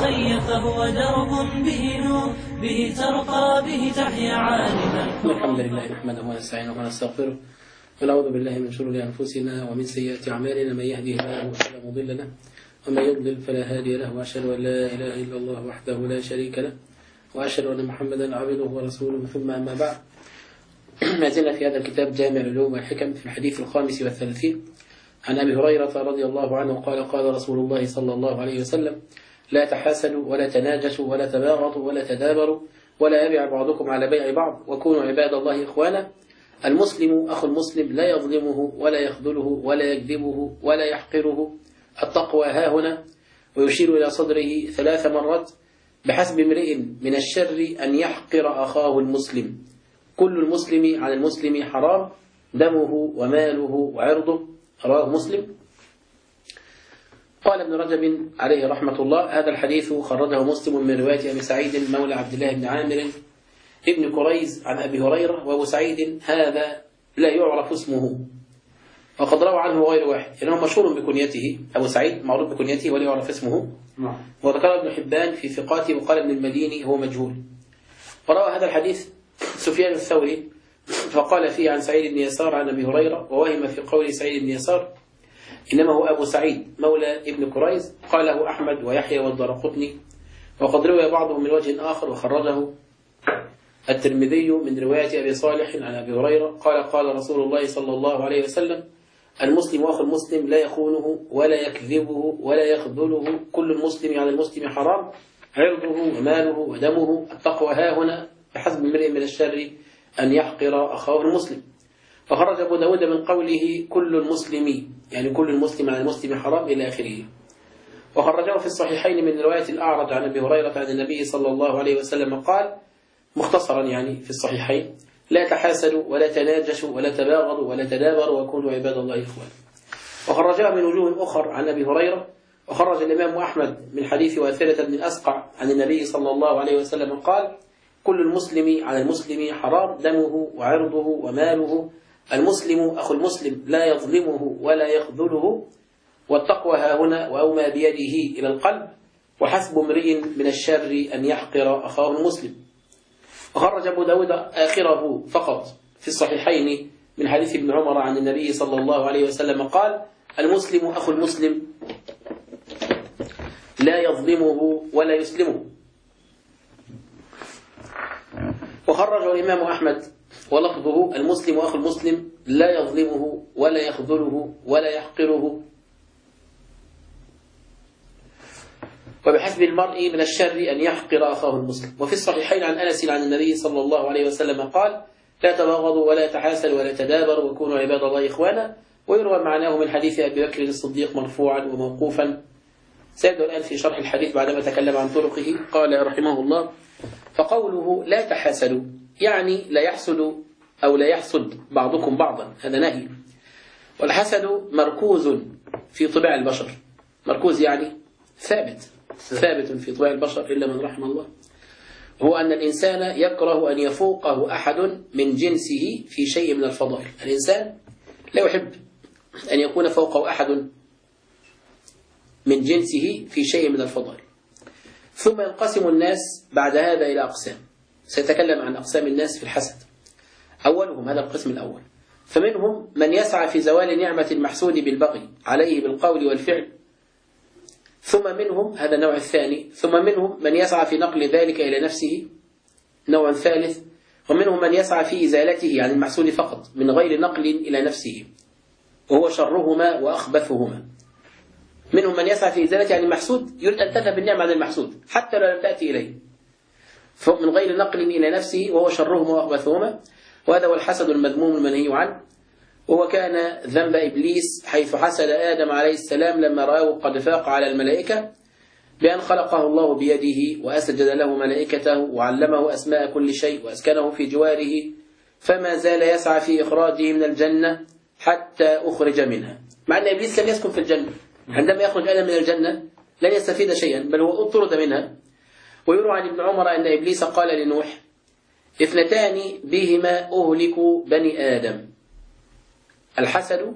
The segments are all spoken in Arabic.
الخي فهو درب به نور، به ترقى به تحيا عالما. الحمد لله نحمده ونستعينه ونستغفره ونعوذ بالله من شرور أنفسنا ومن سيئات أعمالنا، من يهده الله فلا مضل له ومن يضلل فلا هادي له، وأشهد أن لا إله إلا الله وحده لا شريك له، وأشهد أن محمدا عبده ورسوله، ثم أما بعد. ما زلنا في هذا الكتاب جامع العلوم والحكم في الحديث 35 عن أبي هريرة رضي الله عنه قال: قال رسول الله صلى الله عليه وسلم: لا تحاسدوا ولا تناجشوا ولا تباغضوا ولا تدابروا ولا يبيع بعضكم على بيع بعض، وكونوا عباد الله إخوانا. المسلم أخو المسلم لا يظلمه ولا يخذله ولا يكذبه ولا يحقره. التقوى هاهنا، ويشير إلى صدره 3 مرات: بحسب امرئ من الشر أن يحقر أخاه المسلم. كل المسلم على المسلم حرام، دمه وماله وعرضه. رواه مسلم. قال ابن رجب عليه رحمة الله: هذا الحديث خرجه مسلم من رواية أبي سعيد مولى عبد الله بن عامر ابن كريز عن أبي هريرة. وأبو سعيد هذا لا يعرف اسمه، وقد روى عنه غير واحد، لأنه مشهور بكنيته. أبو سعيد معروف بكنيته ولا يعرف اسمه. وذكر ابن حبان في ثقاته، وقال ابن المديني هو مجهول. وروى هذا الحديث سفيان الثوري فقال فيه عن سعيد بن يسار عن أبي هريرة، ووهم في قول سعيد بن يسار إنما هو أبو سعيد مولى ابن كريز. قاله أحمد ويحيى والدارقطني، وقد روى بعضهم من وجه آخر وخرجه الترمذي من رواية أبي صالح عن أبي هريرة قال: قال رسول الله صلى الله عليه وسلم: المسلم أخو المسلم لا يخونه ولا يكذبه ولا يخذله. كل المسلم على المسلم حرام، عرضه وماله ودمه. التقوى هاهنا، بحسب امرئ من الشر أن يحقر أخاه المسلم. فخرج أبو داود من قوله كل المسلم، يعني كل المسلم على المسلم حرام إلى آخره. وخرجه في الصحيحين من رواية الأعرج عن أبي هريرة عن النبي صلى الله عليه وسلم قال مختصرا يعني في الصحيحين: لا تحاسدوا ولا تناجشوا ولا تباغضوا ولا تدابروا وكونوا عباد الله إخوانا. وخرجها من وجوه أخر عن أبي هريرة. وخرج الإمام أحمد من حديث واثلة بن الأسقع عن النبي صلى الله عليه وسلم قال: كل المسلم على المسلم حرام، دمه وعرضه وماله. المسلم أخو المسلم لا يظلمه ولا يخذله. والتقوى هاهنا، وأومى بيده إلى القلب. وحسب امرئ من الشر أن يحقر أخاه المسلم. وخرج أبو داود آخره فقط في الصحيحين من حديث ابن عمر عن النبي صلى الله عليه وسلم قال: المسلم أخو المسلم لا يظلمه ولا يسلمه. وخرج الإمام أحمد ولفظه: المسلم أخو المسلم لا يظلمه ولا يخذله ولا يحقره. وبحسب المرء من الشر أن يحقر أخاه المسلم. وفي الصحيحين عن أنس عن النبي صلى الله عليه وسلم قال: لا تباغضوا ولا تحاسدوا ولا تدابروا وكونوا عباد الله إخوانا. ويروى معناه من حديث أبي بكر الصديق مرفوعا وموقوفا. سيبدأ الآن في شرح الحديث بعدما تكلم عن طرقه. قال رحمه الله: فقوله لا تحاسدوا يعني لا يحسد أو لا يحسد بعضكم بعضا، هذا نهي. والحسد مركوز في طباع البشر، مركوز يعني ثابت في طباع البشر إلا من رحم الله. هو أن الإنسان يكره أن يفوقه أحد من جنسه في شيء من الفضائل. الإنسان لا يحب أن يكون فوقه أحد من جنسه في شيء من الفضائل. ثم ينقسم الناس بعد هذا إلى أقسام. سيتكلم عن أقسام الناس في الحسد. أولهم هذا القسم الأول: فمنهم من يسعى في زوال نعمة المحسود بالبغي عليه بالقول والفعل. ثم منهم، هذا النوع الثاني، ثم منهم من يسعى في نقل ذلك إلى نفسه، نوع ثالث. ومنهم من يسعى في إزالته عن المحسود فقط من غير نقل إلى نفسه، وهو شرهما وأخبثهما. منهم من يسعى في إزالته عن المحسود، يريد أن تذهب النعمة عن المحسود حتى لو لم تأتي إليه، من غير نقل إلى نفسه، وهو شرهما وأخبثهما. وهذا هو الحسد المذموم المنهي عنه. وهو كان ذنب إبليس حيث حسد آدم عليه السلام لما رآه قد فاق على الملائكة بأن خلقه الله بيده وأسجد له ملائكته وعلمه أسماء كل شيء وأسكنه في جواره، فما زال يسعى في إخراجه من الجنة حتى أخرج منها. مع أن إبليس لم يسكن في الجنة، عندما يخرج آدم من الجنة لن يستفيد شيئا، بل هو اطرد منها. ويروى عن ابن عمر أن إبليس قال لنوح: 2 بهما أهلك بني آدم: الحسد،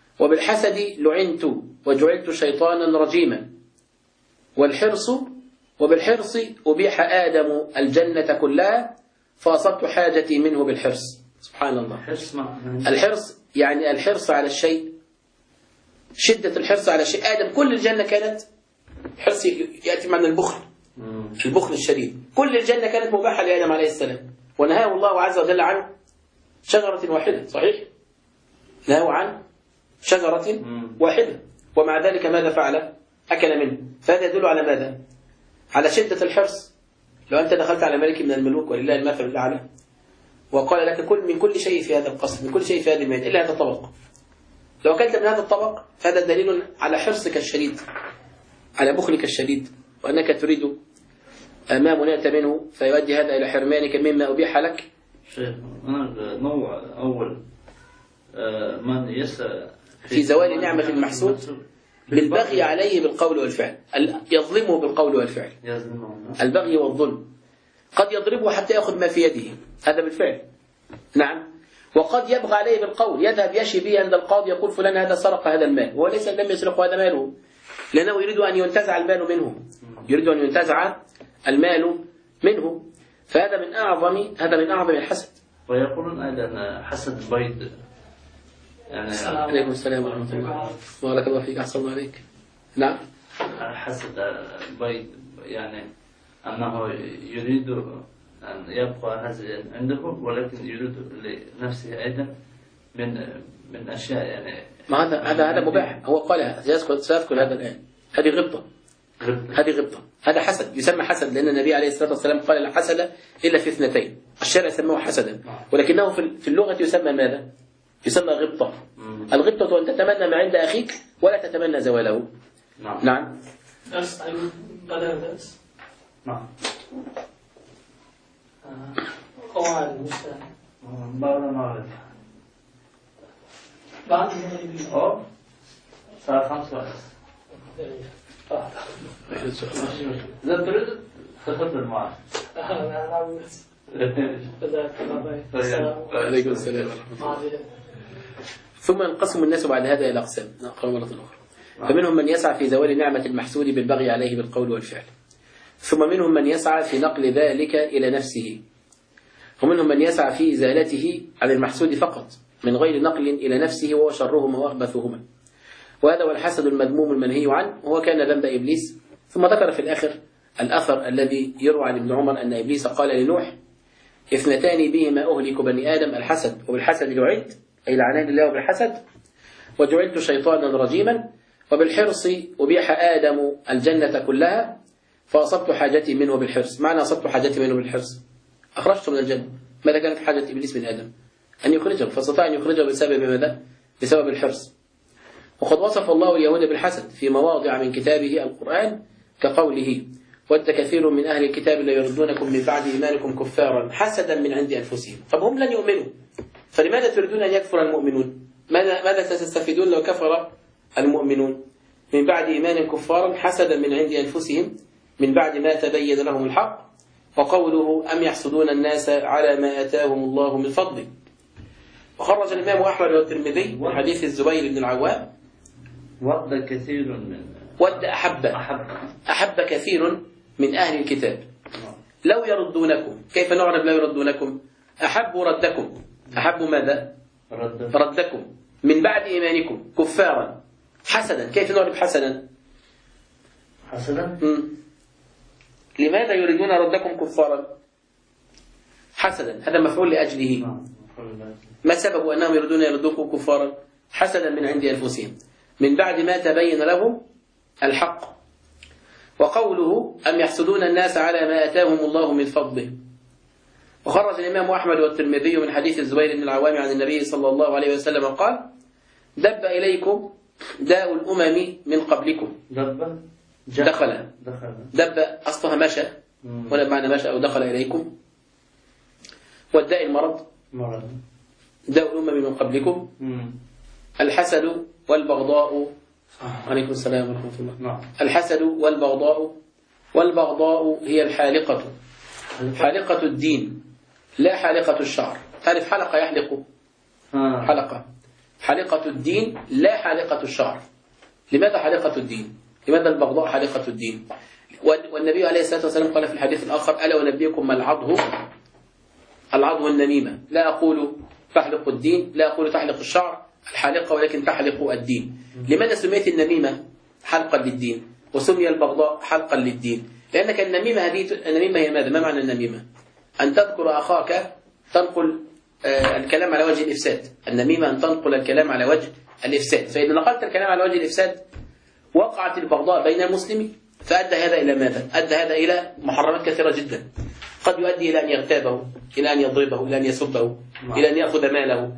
وبالحسد لعنت وجعلت شيطانا رجيما، والحرص وبالحرص أبيح آدم الجنة كلها فأصبت حاجتي منه بالحرص. سبحان الله. الحرص يعني الحرص على الشيء، شدة الحرص على الشيء. آدم كل الجنة كانت حرص، يأتي معنى البخل، البخل الشديد. كل الجنة كانت مباحة لآدم عليه السلام، ونهاه الله عز وجل عن شجرة واحدة. صحيح؟ نهاه عن شجرة واحدة، ومع ذلك ماذا فعل؟ أكل منه. فهذا يدل على ماذا؟ على شدة الحرص. لو أنت دخلت على ملك من الملوك ولله المثل الأعلى وقال لك كل من كل شيء في هذا القصر، من كل شيء في هذه المائدة إلا هذا الطبق، لو أكلت من هذا الطبق فهذا دليل على حرصك الشديد، على بخلك الشديد، وأنك تريد ما منعت منه، فيؤدي هذا إلى حرمانك مما أبيح لك. شيخ نوع أول من يسعى في زوال نعمة المحسود بالبغي عليه بالقول والفعل، يظلمه بالقول والفعل. البغي والظلم قد يضربه حتى يأخذ ما في يده، هذا بالفعل. نعم. وقد يبغى عليه بالقول، يذهب يشي به عند القاضي يقول فلان هذا سرق هذا المال، وهو ليس لم يسرق هذا ماله، لأنه يريد أن ينتزع المال منه، يريد أن ينتزع المال منه. فهذا من أعظم الحسد. ويقولون أيضا حسد بيض، يعني عليكم السلام ورحمة الله. بارك الله فيك، أحسن الله عليك. نعم. حسد بيض يعني أنه يريد أن يبقى هذا عنده، ولكن يريد لنفسه أيضا من أشياء يعني. ما هذا مباح، هو قالها سيذكر هذا الآن. هذه غبطة. هذا حسد، يسمى حسد، لأن النبي عليه الصلاة والسلام قال لا حسد إلا في اثنتين، الشرع سماه حسدا، ولكنه في اللغة يسمى ماذا؟ يسمى غبطة. الغبطة أن تتمنى ما عند أخيك ولا تتمنى زواله. نعم. درس بدل درس. نعم. قواعد المسلم. بعد المغرب. الساعة 5. إذا تريد تفضل معي. عليكم السلام ورحمة الله. ثم ينقسم الناس بعد هذا إلى أقسام. نقرأ مرة أخرى. فمنهم من يسعى في زوال نعمة المحسود بالبغي عليه بالقول والفعل، ثم منهم من يسعى في نقل ذلك إلى نفسه، ومنهم من يسعى في إزالته عن المحسود فقط من غير نقل إلى نفسه، وهو شرهما وأخبثهما. وهذا هو الحسد المذموم المنهي عنه، وهو كان ذنب إبليس. ثم ذكر في الآخر الأثر الذي يروى عن ابن عمر أن إبليس قال لنوح: اثنتان بهما أهلك بني آدم، الحسد، وبالحسد لعنت، أي لعنان الله بالحسد، وجعلت شيطانا رجيما، وبالحرص أبيح آدم الجنة كلها فأصبت حاجتي منه بالحرص. معنى أصبت حاجتي منه بالحرص، أخرجته من الجنة. ماذا كانت حاجة إبليس من آدم؟ أن يخرجه، فاستطاع أن يخرجه بسبب ماذا؟ بسبب الحرص. وقد وصف الله اليهود بالحسد في مواضع من كتابه القرآن، كقوله: ود كثير من أهل الكتاب لا يردونكم من بعد إيمانكم كفارا حسدا من عند أنفسهم. طب هم لن يؤمنوا، فلماذا تريدون أن يكفر المؤمنون؟ ماذا ستستفيدون لو كفر المؤمنون؟ من بعد إيمان كفارا حسدا من عند أنفسهم من بعد ما تبين لهم الحق. وقوله: أم يحسدون الناس على ما آتاهم الله من فضله. وخرج الإمام أحمد والترمذي من حديث الزبير بن العوام: ود كثير من ود أحب كثير من أهل الكتاب لو يردونكم. كيف نعرف لو يردونكم؟ أحبوا ردكم. أحبوا ماذا؟ ردكم من بعد إيمانكم كفارا حسدا. كيف نعرف حسدا؟ لماذا يريدون ردكم كفارا حسدا؟ هذا مفعول لأجله. ما سبب أنهم يريدون يردوكم كفارا حسدا من عند أنفسهم من بعد ما تبين لهم الحق. وقوله: أم يحسدون الناس على ما آتاهم الله من فضله. وخرج الإمام أحمد والترمذي من حديث الزبير بن العوام عن النبي صلى الله عليه وسلم قال: دب إليكم داء الأمم من قبلكم. دخل دب أصلها مشى، ولا معنى مشى أو دخل إليكم. والداء المرض، داء الأمم من قبلكم. الحسد والبغضاء. عليكم السلام ورحمة الله. الحسد والبغضاء هي الحالقة، حالقة الدين لا حالقة الشعر. تعرف حلقة يحلق؟ حالقة الدين لا حالقة الشعر. لماذا حالقة الدين؟ لماذا البغضاء حالقة الدين؟ والنبي عليه الصلاة والسلام قال في الحديث الآخر: ألا ونبيكم ما العضو النميمة، لا أقول تحلق الدين، لا أقول تحلق الشعر الحالقة، ولكن تحلق الدين. لماذا سميت النميمة حلقا للدين وسمي البغضاء حلقا للدين؟ لأنك النميمة هي ماذا؟ ما معنى النميمة؟ أن تذكر أخاك تنقل الكلام على وجه الإفساد. النميمة أن تنقل الكلام على وجه الإفساد، فإذا نقلت الكلام على وجه الإفساد وقعت البغضاء بين المسلمين. فأدى هذا إلى ماذا؟ أدى هذا إلى محرمات كثيرة جدا، قد يؤدي إلى أن يغتابه، إلى أن يضربه، إلى أن يسبه، إلى أن يأخذ ماله،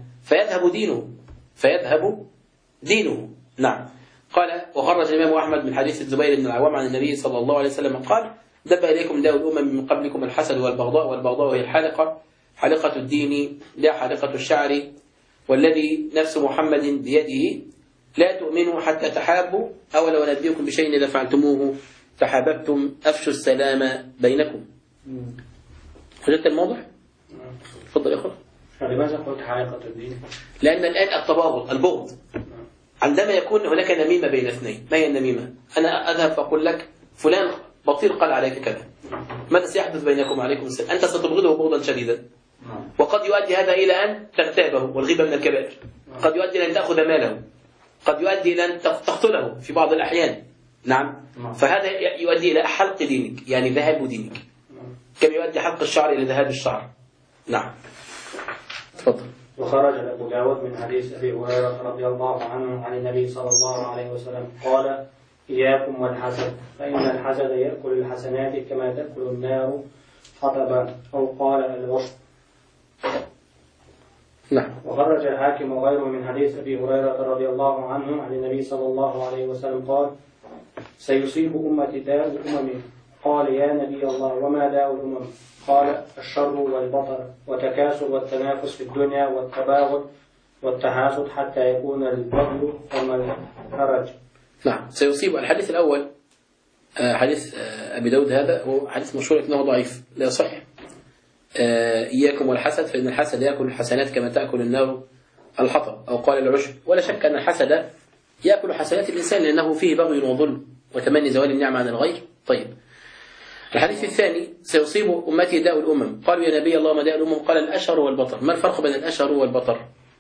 فيذهب دينه. نعم. قال: وخرج الإمام أحمد من حديث الزبير بن العوام عن النبي صلى الله عليه وسلم قال: دب إليكم داء الأمم من قبلكم الحسد والبغضاء، والبغضاء هي الحالقة، حالقة الدين لا حالقة الشعر، والذي نفس محمد بيده لا تؤمنوا حتى تحابوا، أولو نبئكم بشيء إذا فعلتموه تحاببتم أفشوا السلام بينكم. وجدت الموضوع؟ تفضل يا أخوة. لماذا قلت حالقة الدين؟ لأن الآن البغض عندما يكون هناك نميمة بين اثنين. ما هي النميمة؟ أنا أذهب فأقول لك فلان بطير قال عليك كذا، ماذا سيحدث بينكم؟ عليكم السلام. أنت ستبغضه بغضا شديدا، وقد يؤدي هذا إلى أن تغتابه، والغيبة من الكبائر. قد يؤدي إلى أن تأخذ ماله، قد يؤدي إلى أن تقتله في بعض الأحيان. نعم. فهذا يؤدي إلى حلق دينك، يعني ذهاب دينك، كما يؤدي حلق الشعر إلى ذهاب الشعر. نعم. تفضل. وخرج أبو داود من حديث أبي هريرة رضي الله عنه عن النبي صلى الله عليه وسلم قال: إياكم والحسد، فإن الحسد يأكل الحسنات كما تأكل النار حطبا، أو قال الوشط. نعم. وخرج الحاكم وغيره من حديث أبي هريرة رضي الله عنه عن النبي صلى الله عليه وسلم قال: سيصيب أمتي داء الأمم. قال: يا نبي الله وما داء الأمم؟ قال: الشر والبطر والتكاثر والتنافس في الدنيا والتباغض والتحاسد حتى يكون البغي كما الهرج. نعم. سيصيب. الحديث الأول حديث أبي داود، هذا هو حديث مشهور لكنه ضعيف لا يصح. إياكم والحسد، فإن الحسد يأكل الحسنات كما تأكل النار الحطب، أو قال العشب. ولا شك أن الحسد يأكل حسنات الإنسان، لأنه فيه بغي وظلم وتمني زوال النعمة عن الغير. طيب، الحديث الثاني: سيصيب أمتي داء الأمم. قالوا: يا نبي الله ما داء الأمم؟ قال: الأشهر والبطر. ما الفرق بين الأشهر والبطر؟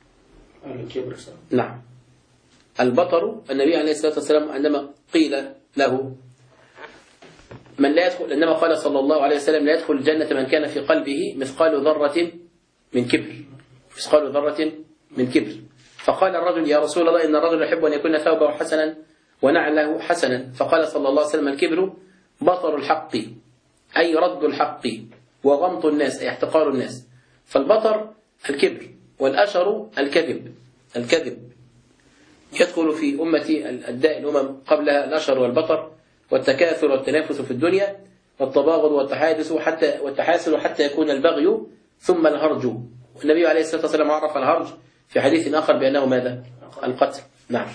نعم. البطر، النبي عليه الصلاة والسلام عندما قيل له من لا يدخل، إنما قال صلى الله عليه وسلم: لا يدخل الجنة من كان في قلبه مثقال ذرة من كبر. مثقال ذرة من كبر. فقال الرجل: يا رسول الله، إن الرجل يحب أن يكون ثوبه حسنا ونعله حسنا. فقال صلى الله عليه وسلم: الكبر بطر الحق، أي رد الحق، وغمط الناس، أي احتقار الناس. فالبطر الكبر، والأشر الكذب. يدخل في أمتي الداء الأمم قبلها الأشر والبطر، والتكاثر والتنافس في الدنيا، والتباغض والتحاسد حتى يكون البغي، ثم الهرج. والنبي عليه الصلاة والسلام عرف الهرج في حديث آخر بأنه ماذا؟ القتل. نعم.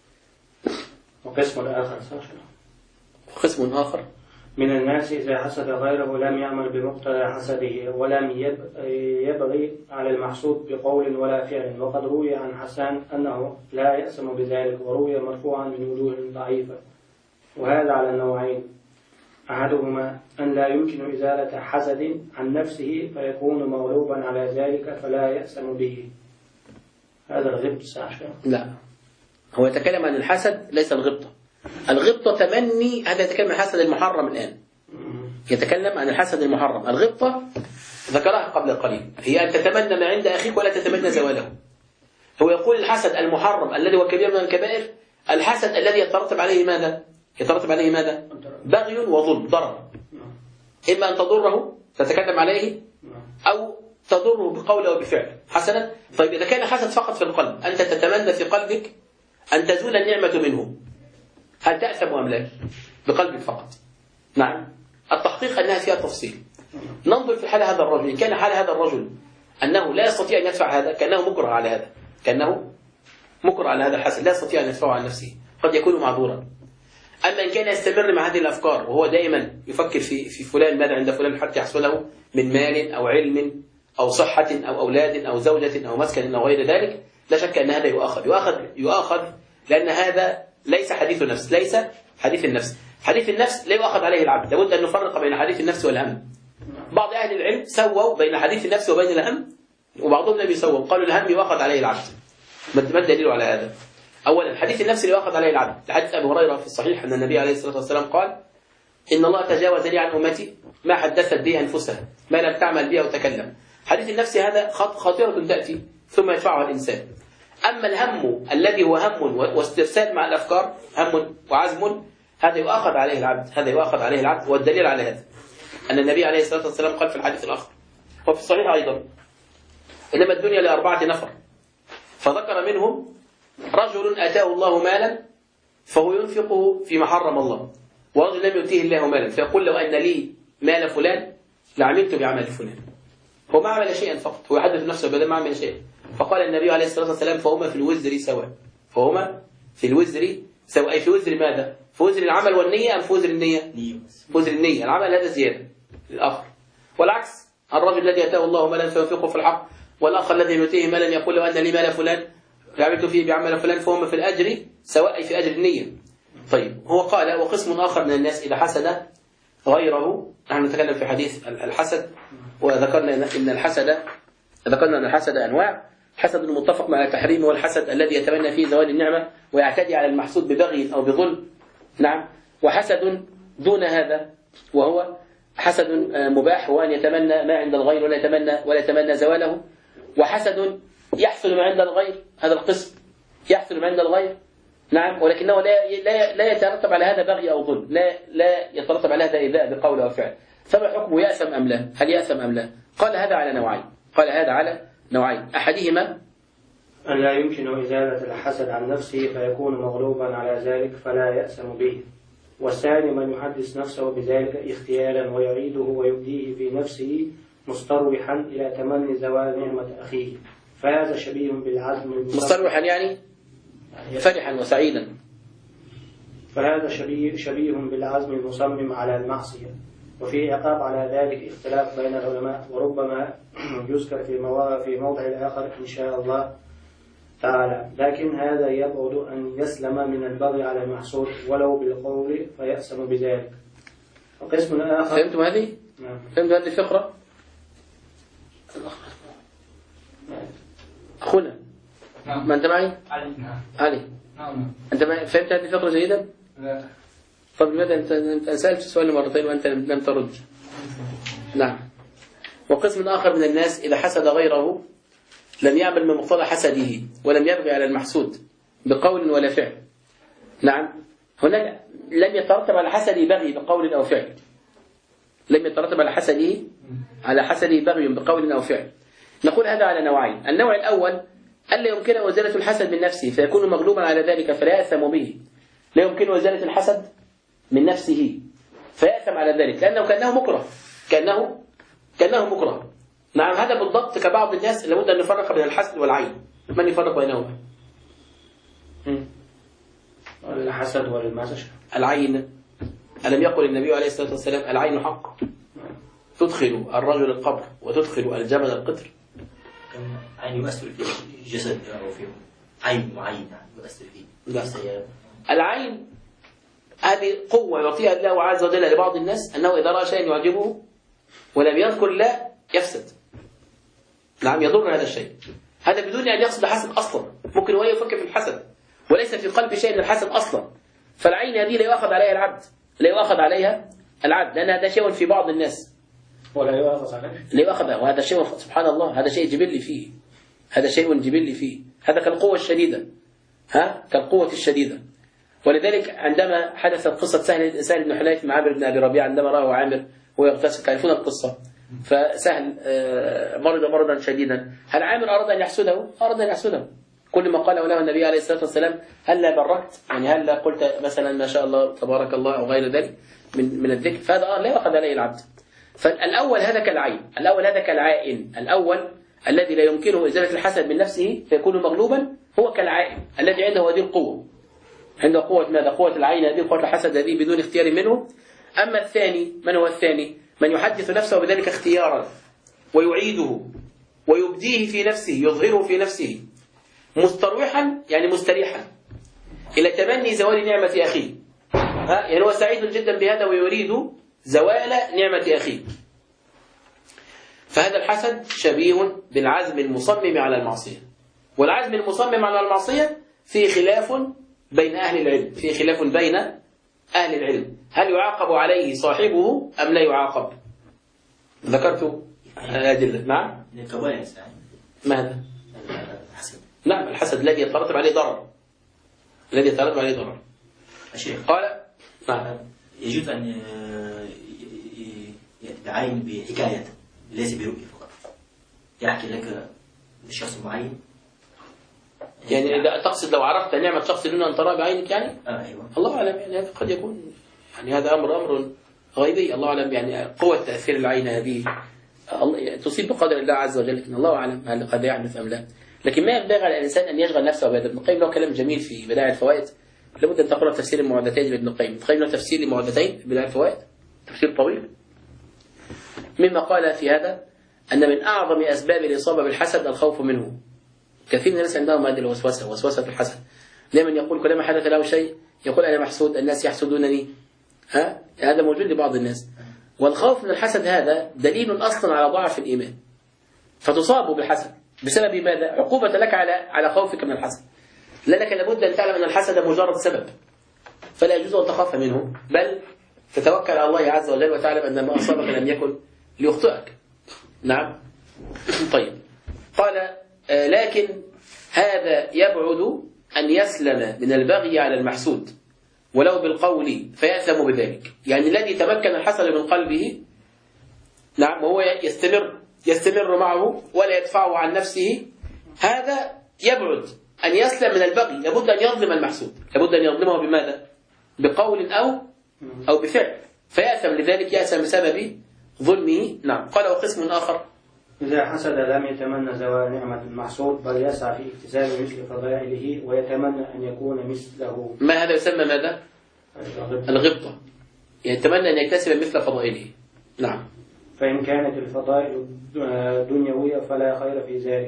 وقسم الآخر قسم آخر من الناس إذا حسد غيره لم يعمل بمقتضى حسده، ولم يبغي على المحسود بقول ولا فعل. وقد روي عن حسان أنه لا يأسم بذلك، وروي مرفوعا من وجوه ضعيفة. وهذا على النوعين: أحدهما أن لا يمكن إزالة حسد عن نفسه فيكون مغلوبا على ذلك فلا يأسم به. هذا الغبط ساعة. لا، هو يتكلم عن الحسد، ليس الغبطة. الغبطة تمني، هذا يتكلم عن الحسد المحرم الآن. يتكلم عن الحسد المحرم. الغبطة ذكرها قبل قليل، هي أن تتمنى ما عند أخيك ولا تتمنى زواله. هو يقول الحسد المحرم الذي هو كبير من الكبائر، الحسد الذي يترتب عليه ماذا؟ بغي وظلم، ضرر. إما أن تضره تتكلم عليه، أو تضره بقول أو بفعل. حسنا. طيب، إذا كان حسد فقط في القلب، أنت تتمنى في قلبك أن تزول النعمة منه، هل تأثم أم لا؟ بقلبك فقط. نعم. التحقيق أنها فيها تفصيل. ننظر في حال هذا الرجل. إن كان حال هذا الرجل أنه لا يستطيع أن يدفع هذا، كأنه مكره على هذا الحسد، لا يستطيع أن يدفعه عن نفسه، قد يكون معذورا. أما إن كان يستمر مع هذه الأفكار، وهو دائما يفكر في فلان، ماذا عند فلان حتى يحصله من مال أو علم أو صحة أو أولاد أو زوجة أو مسكن أو غير ذلك، لا شك أن هذا يؤاخذ، لأن هذا ليس حديث النفس. حديث النفس لا يؤخذ عليه العبد، لابد أن نفرق بين حديث النفس والهم. بعض أهل العلم سووا بين حديث النفس وبين الهم، وبعضهم لم يسووا، قالوا الهم يؤخذ عليه العبد. ما الدليل على هذا؟ أولا حديث النفس اللي يؤخذ عليه العبد لحديث أبي هريرة في الصحيح أن النبي عليه الصلاة والسلام قال إن الله تجاوز لي عن أمتي ما حدثت به أنفسها ما لم تعمل به أو تكلم. حديث النفس هذا خطيرة تأتي ثم يدفعها الإنسان. أما الهم الذي هو هم واسترسال مع الأفكار، هم وعزم، هذا يؤخذ عليه العبد، هذا يؤخذ عليه العبد. والدليل على هذا أن النبي عليه الصلاة والسلام قال في الحديث الآخر وفي الصحيح أيضا إنما الدنيا لأربعة نفر، فذكر منهم رجل آتاه الله مالا فهو ينفقه فيما حرم الله، ورجل لم يؤتيه الله مالا فيقول لو أن لي مال فلان لعملت بعمل فلان. هو ما عمل شيئا فقط، هو يحدث نفسه بدل ما عمل شيئا. فقال النبي عليه الصلاة والسلام فهما في الوزر سواء، فهما في الوزر سواء. أي في وزر ماذا؟ في وزر العمل والنية أم في وزر النية؟ في وزر النية. العمل هذا زيادة للآخر، والعكس الرجل الذي أتاه الله مالا فينفقه في الحق، والآخر الذي يؤتيه مالا يقول لو أن لي مال فلان لعملت فيه بعمل فلان، فهم في الأجر سواء، أي في أجر النية. طيب هو قال وقسم آخر من الناس إذا حسد غيره. نحن نتكلم في حديث الحسد، وذكرنا أن الحسد أنواع: حسد متفق مع التحريم، والحسد الذي يتمنى فيه زوال النعمة ويعتدي على المحسود ببغي أو بظلم. نعم. وحسد دون هذا وهو حسد مباح، وأن يتمنى ما عند الغير ولا يتمنى زواله. وحسد يحصل ما عند الغير، هذا القسم يحصل ما عند الغير، نعم، ولكنه لا يترتب على هذا بغي أو ظلم، لا يترتب على هذا إيذاء بقول أو فعل. فما حكمه؟ يأثم أم لا؟ هل يأثم أم لا؟ قال هذا على نوعين. أحدهما أن لا يمكن إزالة الحسد عن نفسه فيكون مغلوبا على ذلك فلا يأثم به. والثاني من يحدث نفسه بذلك اختيالا ويعيده ويبديه في نفسه مستروحا إلى تمني زوال نعمة أخيه، فهذا شبيه بالعزم مستروحا يعني فرحا وسعيدا. فهذا شبيه بالعزم المصمم على المعصية. وفي عقاب على ذلك اختلاف بين العلماء، وربما يذكر في موضع آخر إن شاء الله تعالى. لكن هذا يبعد أن يسلم من البغي على المحسود ولو بالقول فيأسم بذلك. وقسم آخر. فهمتم هذه؟ نعم. فهمت هذه الفقرة؟ أخونا نعم. ما أنت معي؟ علي نعم. أنت فهمت هذه الفقرة جيدا؟ لا. طب لماذا أنت سألت السؤال مرتين وأنت لم ترد؟ نعم. وقسم آخر من الناس إذا حسد غيره لم يعمل من مقتضى حسده ولم يبغي على المحسود بقول ولا فعل. نعم. هنا لم يترتب على حسده بغي بقول أو فعل، لم يترتب على حسده بغي بقول أو فعل. نقول هذا على نوعين. النوع الأول ألا يمكن إزالة الحسد من نفسه فيكون مغلوبا على ذلك فلا يأثم به. لا يمكن إزالة الحسد من نفسه فيأثم على ذلك لأنه كأنه مكره، كأنه مكره. نعم. هذا بالضبط كبعض الناس لابد أن نفرق بين الحسد والعين. من يفرق بينهما؟ الحسد والمعصية. العين، ألم يقل النبي عليه الصلاة والسلام العين حق تدخل الرجل القبر وتدخل الجبل القطر؟ عين يؤثر في الجسد أو في عين معين يؤثر فيه. لا. العين هذه قوة يعطيها الله عز وجل لبعض الناس أنه إذا رأى شيئا يعجبه ولم يذكر الله يفسد. نعم. يضر هذا الشيء، هذا بدون أن يقصد حسد أصلا. ممكن هو يفكر في الحسد وليس في قلب شيء من الحسد أصلا. فالعين هذه لا يؤخذ عليها العبد لأن هذا شيء في بعض الناس ولا يؤاخذ عليه. لا يؤخذ، وهذا شيء سبحان الله، هذا شيء جبلي فيه، هذا كالقوة الشديدة، كالقوة الشديدة. ولذلك عندما حدثت قصة سهل بن حنيف مع عامر بن أبي ربيعة عندما رأى عامر وهو يغتسل، تعرفون القصة، فسهل مرض مرضا شديدا. هل عامر أراد أن يحسده؟ كل ما قاله له النبي عليه الصلاة والسلام هل بركت، يعني هل قلت مثلا ما شاء الله تبارك الله أو غير ذلك من الذكر، فهذا لا يؤخذ عليه العبد. فالأول هذا كالعين، كالعائن. الأول الذي لا يمكنه إزالة الحسد من نفسه فيكون مغلوبا هو كالعائن الذي عنده هذه القوة، عنده قوة ماذا؟ قوة العين هذه، قوة الحسد هذه بدون اختيار منه. أما الثاني، من هو الثاني؟ من يحدث نفسه بذلك اختيارا ويعيده ويبديه في نفسه، يظهره في نفسه مستروحا يعني مستريحا إلى تمني زوال نعمة أخيه. يعني هو سعيد جدا بهذا ويريد زوال نعمة أخيه. فهذا الحسد شبيه بالعزم المصمم على المعصية. والعزم المصمم على المعصية فيه خلاف بين أهل العلم، فيه خلاف بين أهل العلم، هل يعاقب عليه صاحبه أم لا يعاقب؟ ذكرت الأدلة. نعم. من الكبائر يعني. ما هذا؟ الحسد. نعم، الحسد الذي يترتب عليه ضرر، الذي يترتب عليه ضرر. الشيخ قال نعم. يجوز أن يتعاين بحكاية ليس برؤية فقط، يحكي لك بشخص معين. يعني إذا تقصد لو عرفت نعمة شخص دون أن ترى بعينك يعني؟ أيوة. الله أعلم، يعني هذا قد يكون يعني هذا أمر غيبي، الله أعلم. يعني قوة تأثير العين هذه يعني تصيب بقدر الله عز وجل، لكن الله أعلم هل قد يحدث أم لا. لكن ما ينبغي على الإنسان أن يشغل نفسه بهذا. ابن القيم له كلام جميل في بدائع الفوائد، لابد أن تقرأ تفسير المعدتين لابن القيم. ابن القيم له تفسير المعدتين في بدائع الفوائد، تفسير طويل. مما قال في هذا أن من أعظم أسباب الإصابة بالحسد الخوف منه. كثير من الناس عندهم هذه الوسوسة، وسوسة الحسد. دائما يقول كلما حدث له شيء يقول أنا محسود، الناس يحسدونني. هذا موجود لبعض الناس. والخوف من الحسد هذا دليل أصلا على ضعف الإيمان، فتصاب بالحسد بسبب ماذا؟ عقوبة لك على خوفك من الحسد. لأنك لابد أن تعلم أن الحسد مجرد سبب، فلا يجوز أن تخاف منه، بل تتوكل على الله عز وجل وتعلم أن ما أصابك لم يكن ليخطئك. نعم. طيب. قال لكن هذا يبعد أن يسلم من البغي على المحسود ولو بالقول فيأثم بذلك. يعني الذي تمكن الحسد من قلبه، نعم، وهو يستمر معه ولا يدفعه عن نفسه، هذا يبعد أن يسلم من البغي. لابد أن يظلم المحسود، لابد أن يظلمه بماذا؟ بقول أو بفعل، فيأثم لذلك، يأثم بسبب ظلمه. نعم. قال وقسم آخر إذا حسد لم يتمنى زوال نعمة المحسود، بل يسعى في اكتساب مثل فضائله ويتمنى أن يكون مثله. ما هذا يسمى ماذا؟ الغبطة. يتمنى أن يكتسب مثل فضائله. نعم. فإن كانت الفضائل دنيوية فلا خير في ذلك،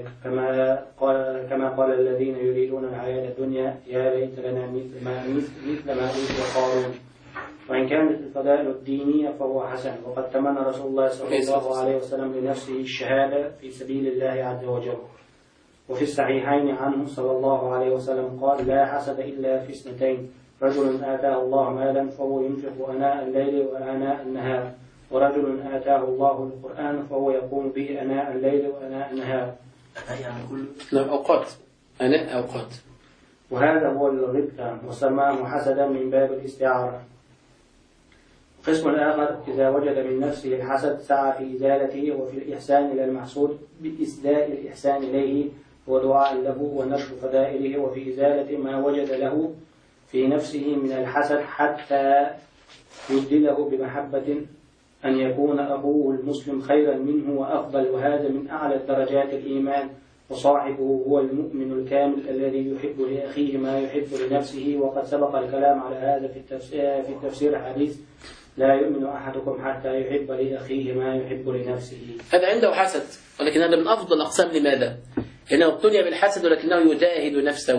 كما قال الذين يريدون الحياة الدنيا يا ليت لنا مثل ما أوتي قارون. وإن كانت الفضائل الدينية فهو حسن، وقد تمنى رسول الله صلى الله عليه وسلم لنفسه الشهادة في سبيل الله عز وجل. وفي الصحيحين عنه صلى الله عليه وسلم قال لا حسد إلا في اثنتين: رجل آتاه الله مالا فهو ينفق آناء الليل وآناء النهار، ورجل آتاه الله القرآن فهو يقوم به آناء الليل وآناء النهار. نعم، أوقات، آناء أوقات. وهذا هو الغبطة، وسماه حسدا من باب الاستعارة. قسم الآخر إذا وجد من نفسه الحسد سعى في إزالته وفي الإحسان إلى المحسود بإسداء الإحسان إليه ودعاء له ونشر فضائله، وفي إزالة ما وجد له في نفسه من الحسد حتى يبدله بمحبة أن يكون أخوه المسلم خيرا منه وأفضل، وهذا من أعلى درجات الإيمان. وصاحبه هو المؤمن الكامل الذي يحب لأخيه ما يحب لنفسه. وقد سبق الكلام على هذا في تفسير الحديث لا يؤمن أحدكم حتى يحب لأخيه ما يحب لنفسه. هذا عنده حسد، ولكن هذا من أفضل الأقسام. لماذا؟ لأنه ابتلي بالحسد ولكنه يجاهد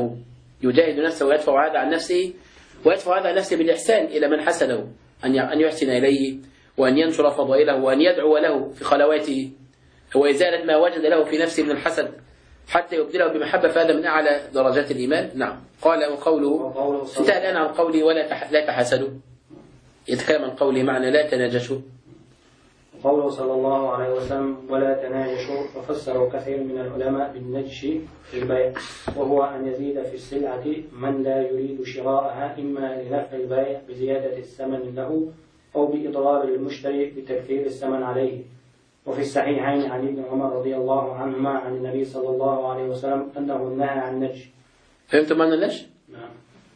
نفسه ويدفع هذا عن نفسه، ويدفع هذا عن نفسه بالإحسان إلى من حسده، أن يحسن إليه وأن ينشر فضائله وأن يدعو له في خلواته، وإزالة ما وجد له في نفسه من الحسد حتى يبدله بمحبة، فهذا من أعلى درجات الإيمان. نعم. قال وقوله انتهى الآن عن قوله لا تحسدوا، يتكلم عن قوله معنى لا تناجشوا. قوله صلى الله عليه وسلم ولا تناجشوا، ففسروا كثير من العلماء بالنجش في البيع، وهو أن يزيد في السلعة من لا يريد شراءها، إما لنفع البائع بزيادة الثمن له أو بإضرار المشتري بتكثير الثمن عليه. وفي الصحيحين عن ابن عمر رضي الله عنهما عن النبي صلى الله عليه وسلم أنه نهى عن النجش. فهمتم معنى النجش؟ نعم.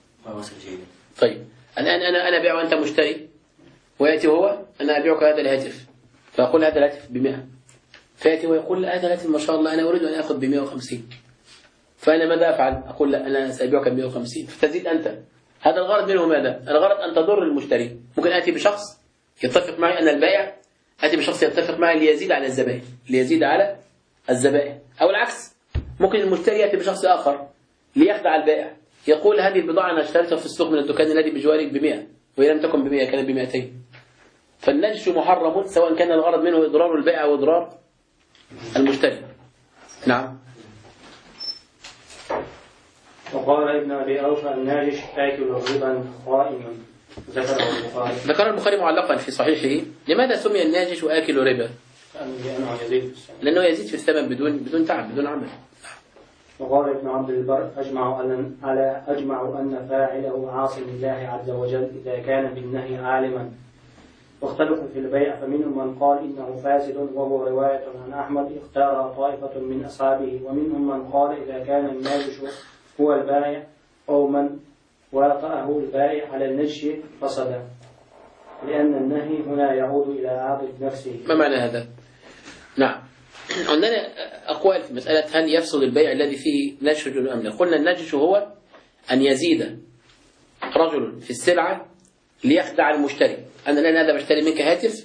طيب الآن أنا أبيع وأنت مشتري، ويأتي هو أنا أبيعك هذا الهاتف، فأقول هذا الهاتف ب100، فيأتي ويقول هذا الهاتف ما شاء الله أنا أريد أن أخذ ب150، فأنا ماذا أفعل؟ أقول لا أنا سأبيعك ب150، فتزيد أنت. هذا الغرض منه ماذا؟ الغرض أن تضر المشتري. ممكن آتي بشخص يتفق معي أن البائع، آتي بشخص يتفق معي ليزيد على الزبائن، أو العكس. ممكن المشتري يأتي بشخص آخر ليخدع البائع، يقول هذه البضاعة أنا اشتريتها في السوق من الدكان الذي بجوارك ب100، وإن لم تكن ب100 كانت ب200. فالنجش محرم سواء كان الغرض منه إضرار البائع أو إضرار المشتري. نعم. وقال ابن أبي أوفى الناجش آكل ربا قائما، ذكر البخاري معلقا في صحيحه. لماذا سمي الناجش آكل ربا؟ لأنه يزيد في الثمن بدون تعب، بدون عمل. وقال ابن عبد البر أجمع أن فاعله عاصي لله عز وجل إذا كان بالنهي عالما. واختلفوا في البيع، فمنهم من قال إنه فاسد وهو رواية عن أحمد اختارها طائفة من أصحابه، ومنهم من قال إذا كان الناجش هو البائع أو من وافقه البائع على النجش فسد، لأن النهي هنا يعود إلى عاقد نفسه. ما معنى هذا؟ نعم، عندنا أقوال في مسألة هل يفسد البيع الذي فيه نجش أم لا. قلنا النجش هو أن يزيد رجل في السلعة ليخدع المشتري. أنا الآن هذا بشتري منك هاتف،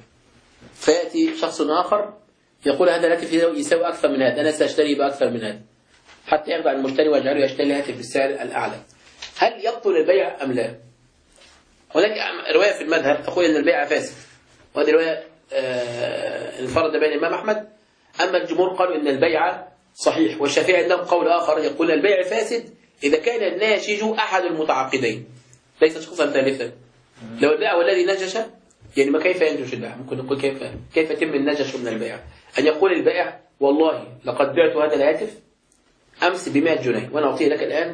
فيأتي شخص آخر يقول هذا الهاتف يساوي أكثر من هذا، أنا سأشتري بأكثر من هذا، حتى يخدع المشتري ويجعله يشتري هاتف بالسعر الأعلى. هل يبطل البيع أم لا؟ هناك رواية في المذهب تقول أن البيع فاسد، وهذه رواية انفرد بين الإمام أحمد. أما الجمهور قالوا أن البيع صحيح، والشافعي عندهم قول آخر يقول البيع فاسد إذا كان الناشج أحد المتعاقدين ليس شخصا ثالثا. لو البيع والذي نجش، يعني ما كيف ينجش البيع؟ ممكن نقول كيف يتم النجش من البيع؟ أن يقول البائع والله لقد بعت هذا الهاتف أمس ب100 جنيه وأنا أعطيه لك الآن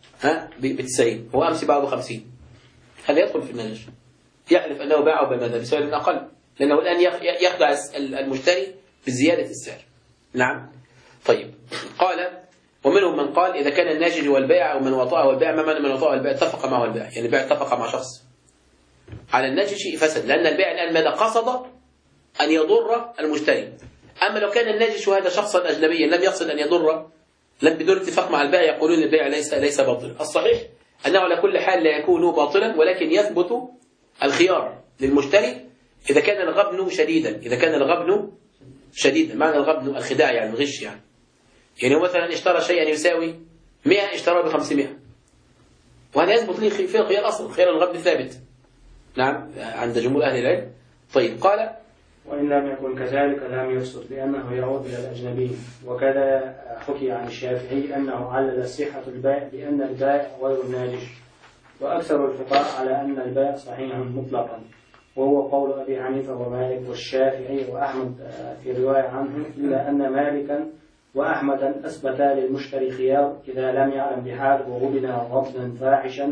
ب90، هو أمس بعضه 50. هذا يدخل في النجش. يحلف أنه باعه بماذا؟ بسعر أقل، لأنه الآن يخدع المشتري بزيادة السعر. نعم. طيب، قال ومنهم من قال إذا كان الناجج هو البائع أو من وطأه البائع. ما معنى من وطأه البائع؟ اتفق معه البائع، يعني البائع اتفق مع شخص على الناجش فسد، لأن البائع الآن ماذا قصد؟ أن يضر المشتري. أما لو كان الناجش هذا شخصا أجنبيا لم يقصد أن يضر، لم بدون اتفاق مع البائع، يقولون البيع ليس باطلا. الصحيح أنه على كل حال لا يكون باطلا، ولكن يثبت الخيار للمشتري إذا كان الغبن شديدا. إذا كان الغبن شديدا، معنى الغبن الخداع يعني الغش، يعني هو مثلا اشترى شيئا يساوي 100 اشتراه ب500، وهذا يثبت لي في الخيار أصلا، خيار الغبن ثابت. نعم، عند جمهور أهل العلم. طيب، قال وإن لم يكن كذلك لم يفسد لأنه يعود إلى الأجنبي. وكذا حكي عن الشافعي أنه علل صحة البيع بأن البائع غير الناجش، وأكثر الفقهاء على أن البيع صحيح مطلقا، وهو قول أبي حنيفة ومالك والشافعي وأحمد في رواية عنه، إلا أن مالكا وأحمدا أثبتا للمشتري خيار إذا لم يعلم بحال وغبن غبنا فاحشا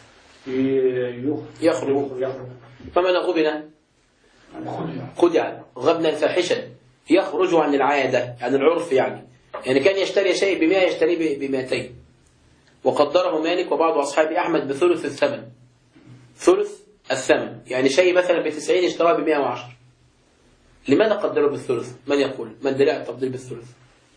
يخرج. فمن غبن خدع غبنا فاحشا يخرج عن العادة، عن العرف، يعني كان يشتري شيء ب100 يشتريه ب200. وقدره مالك وبعض أصحاب أحمد بثلث الثمن. ثلث الثمن يعني شيء مثلا ب90 اشتراه ب110. لماذا قدروا بالثلث؟ من يقول؟ ما الدليل على التقدير بالثلث؟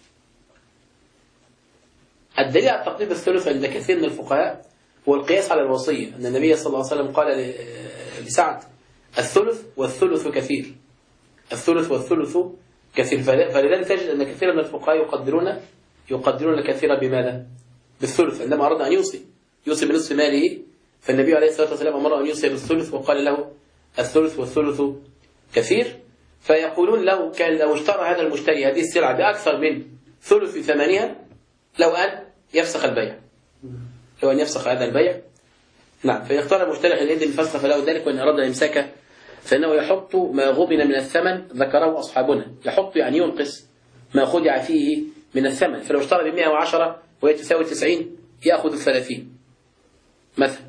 الدليل على التقدير بالثلث عند كثير من الفقهاء هو القياس على الوصية، أن النبي صلى الله عليه وسلم قال لسعد الثلث والثلث كثير، الثلث والثلث كثير. فلذلك تجد أن كثير من الفقهاء يقدرون الكثير بماذا؟ بالثلث. عندما أراد أن يوصي بنصف ماله، فالنبي عليه الصلاة والسلام أمره أن يوصي بالثلث وقال له الثلث والثلث كثير. فيقولون لو اشترى هذا المشتري هذه السلعة بأكثر من ثلث ثمنها لو أن يفسخ البيع، لو أن يفسخ هذا البيع. نعم، فيختار المشتري حينئذ الفسخ فله ذلك، وإن أراد الإمساك فإنه يحط ما غبن من الثمن، ذكره أصحابنا، يحط يعني ينقص ما خدع فيه من الثمن. فلو اشترى ب110 وهي تساوي 90 يأخذ 30 مثلا،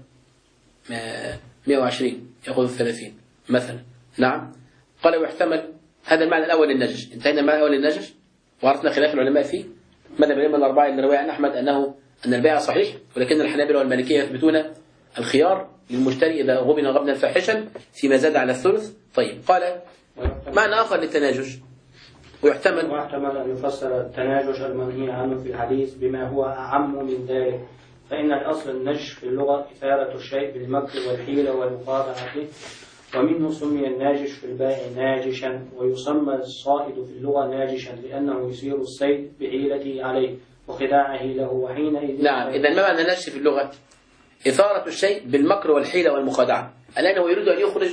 120 يأخذ 30 مثلا. نعم. قال ويحتمل هذا المعنى الأول للنجش. انتهينا المعنى الأول للنجش وعرفنا خلاف العلماء فيه. ماذا بالعلم الأربعة اللي رواه عن أحمد أن البيع صحيح، ولكن الحنابلة والمالكية يثبتون الخيار للمشتري إذا غبن غبنا فاحشا فيما زاد على الثلث. طيب، قال معنى آخر للتناجش ويحتمل أن يفسر التناجش المنهي عنه في الحديث بما هو أعم من ذلك، فإن الأصل النجش في اللغة إثارة الشيء بالمكر والحيلة والمخادعة، ومنه سمي الناجش في البيع ناجشا، ويسمى الصائد في اللغة ناجشا لأنه يسير الصيد بحيلته عليه وخداعه له، وحينئذ. نعم، إذا ما معنى النجش في اللغة؟ إثارة الشيء بالمكر والحيلة والمخادعة. الآن هو يريد أن يخرج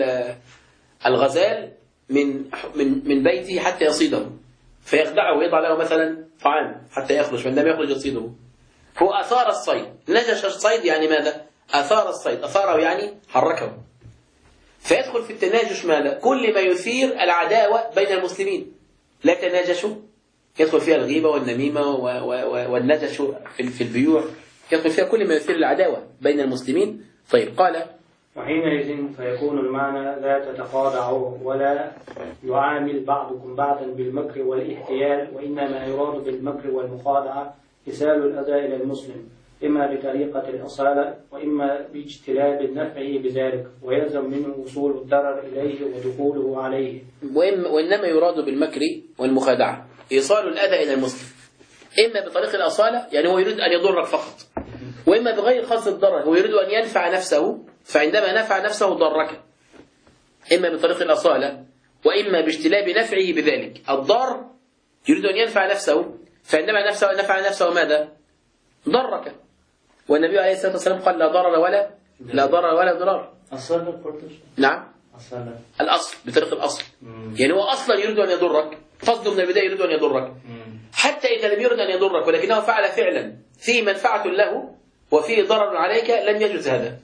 الغزال من بيته حتى يصيده، فيخدعه ويضع له مثلا طعام حتى يخرج، فعندما يخرج يصيده. هو أثار الصيد، نجش الصيد يعني ماذا؟ أثار الصيد، أثاره يعني حركه. فيدخل في التناجش ماذا؟ كل ما يثير العداوة بين المسلمين. لا تناجشوا، يدخل فيها الغيبة والنميمة والنجش في البيوع، يدخل فيها كل ما يثير العداوة بين المسلمين. طيب قال: وحينئذ فيكون المعنى لا تتخادعوا ولا يعامل بعضكم بعضا بالمكر والاحتيال، وإنما يراد بالمكر والمخادعة إسال الأذى إلى المسلم، إما بطريقة الأصالة وإما باجتلاب نفعه بذلك، ويلزم منه وصول الضرر إليه ودخوله عليه. وإنما يراد بالمكر والمخادعة إيصال الأذى إلى المسلم، إما بطريق الأصالة يعني هو يريد أن يضرك فقط، وإما بغير قصد الضرر، هو يريد أن ينفع نفسه، فعندما نفع نفسه ضرك. إما بطريق الأصالة وإما باجتلاب نفعه بذلك. الضار يريد أن ينفع نفسه، فعندما نفع نفسه ماذا؟ ضرك. والنبي عليه الصلاة والسلام قال: لا ضرر ولا ضرار. نعم، الأصل بطريق الأصل. يعني هو أصلا يريد أن يضرك، قصده من البداية يريد أن يضرك، حتى إذا لم يرد أن يضرك ولكنه فعل فعلا فيه منفعة له وفيه ضرر عليك، لم يجوز هذا.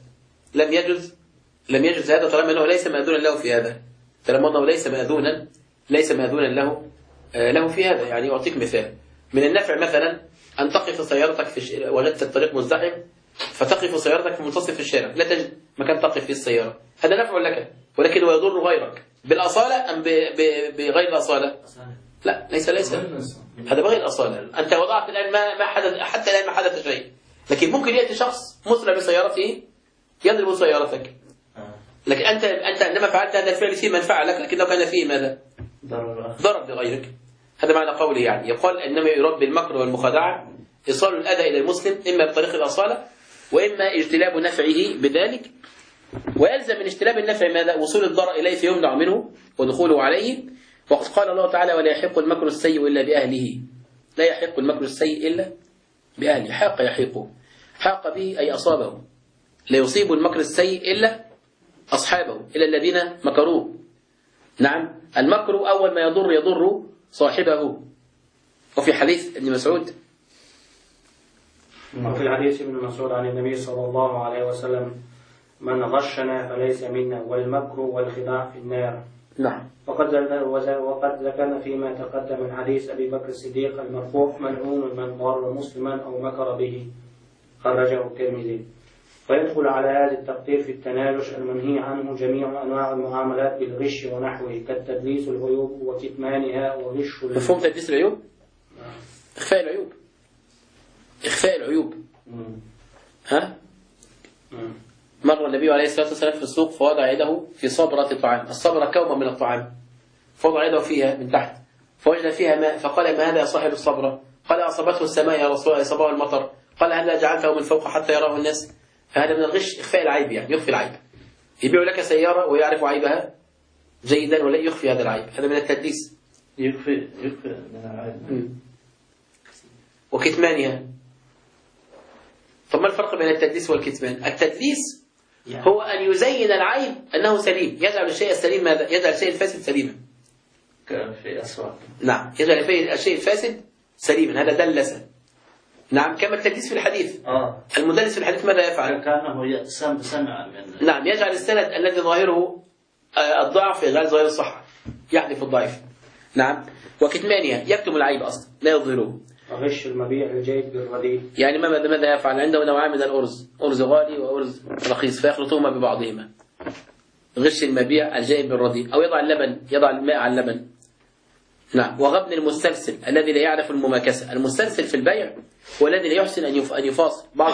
لم يجوز هذا طالما أنه ليس مأذونا له في هذا، طالما أنه ليس مأذونا له في هذا. يعني أعطيك مثال من النفع، مثلا أن تقف سيارتك وجدت الطريق مزدحم، فتقف سيارتك في منتصف الشارع، لا تجد مكان تقف فيه السيارة، هذا نفع لك، ولكن هو يضر غيرك بالأصالة أم بغير الأصالة؟ لا، ليس هذا بغير الأصالة. أنت وضعت الآن ما حدث، حتى الآن ما حدث شيء، لكن ممكن يأتي شخص مسرع بسيارته يضرب سيارتك، لكن أنت عندما فعلت هذا الفعل فيه منفعة لك، لكن لو كان فيه ماذا؟ ضرر لغيرك. هذا معنى قوله. يعني يقال إنما يراد بالمكر والمخادعة إيصال الأذى إلى المسلم، إما بطريق الأصالة وإما اجتلاب نفعه بذلك، ويلزم من اجتلاب النفع ماذا؟ وصول الضرر إليه فيمنع منه ودخوله عليه. وقد قال الله تعالى: ولا يحق المكر السيء إلا بأهله. لا يحق المكر السيء إلا بأهله. حاق به أي أصابه. لا يصيب المكر السيء إلا أصحابه، إلا الذين مكروه. نعم، المكر أول ما يضر صاحبه. وفي حديث ابن مسعود، وفي الحديث ابن مسعود عن النبي صلى الله عليه وسلم: من غشنا فليس منا، والمكر والخداع في النار. نعم. وقد ذكرنا فيما تقدم من حديث أبي بكر الصديق المرفوع: ملعون من ضر مسلما أو مكر به، خرجه الترمذي. ويدخل على هذا التقدير في التناجش المنهي عنه جميع أنواع المعاملات بالغش ونحوه، كالتدليس العيوب وكتمانها وغش. مفهوم تدليس العيوب؟ إخفاء العيوب. ها؟ مر النبي عليه الصلاة والسلام في السوق فوضع يده في صبرة طعام، الصبرة كومة من الطعام، فوضع يده فيها من تحت فوجد فيها ماء، فقال: ما هذا يا صاحب الصبرة؟ قال: أصابته السماء يا رسول الله، أصابه المطر. قال: هل جعلته من فوق حتى يراه الناس؟ فهذا من الغش، إخفاء العيب، يعني يخفي العيب. يبيع لك سيارة ويعرف عيبها جيدا ولا يخفي هذا العيب، هذا من التدليس. يخفي من العيب. وكتمانها. طب ما الفرق بين التدليس والكتمان؟ التدليس هو أن يزين العيب أنه سليم، يجعل الشيء السليم ماذا؟ يجعل الشيء الفاسد سليما. كشيء أسود. نعم، يجعل الشيء الفاسد سليما، هذا دلس. نعم، كما التدليس في الحديث. المدلس في الحديث ماذا يفعل؟ كأنه سمع من. نعم، يجعل السند الذي ظاهره الضعف يجعل ظاهر الصحة، يحذف الضعيف. نعم. وكتمانها يكتم العيب أصلا لا يظهره. وغش المبيع الجيد بالرديء. يعني ماذا يفعل؟ عنده نوعان من الأرز، أرز غالي وأرز رخيص، فيخلطهما ببعضهما. غش المبيع الجيد بالرديء. أو يضع الماء على اللبن. نعم. وغبن المسترسل الذي لا يعرف المماكسة. المسترسل في البيع هو الذي لا يحسن أن يفاصل. بعض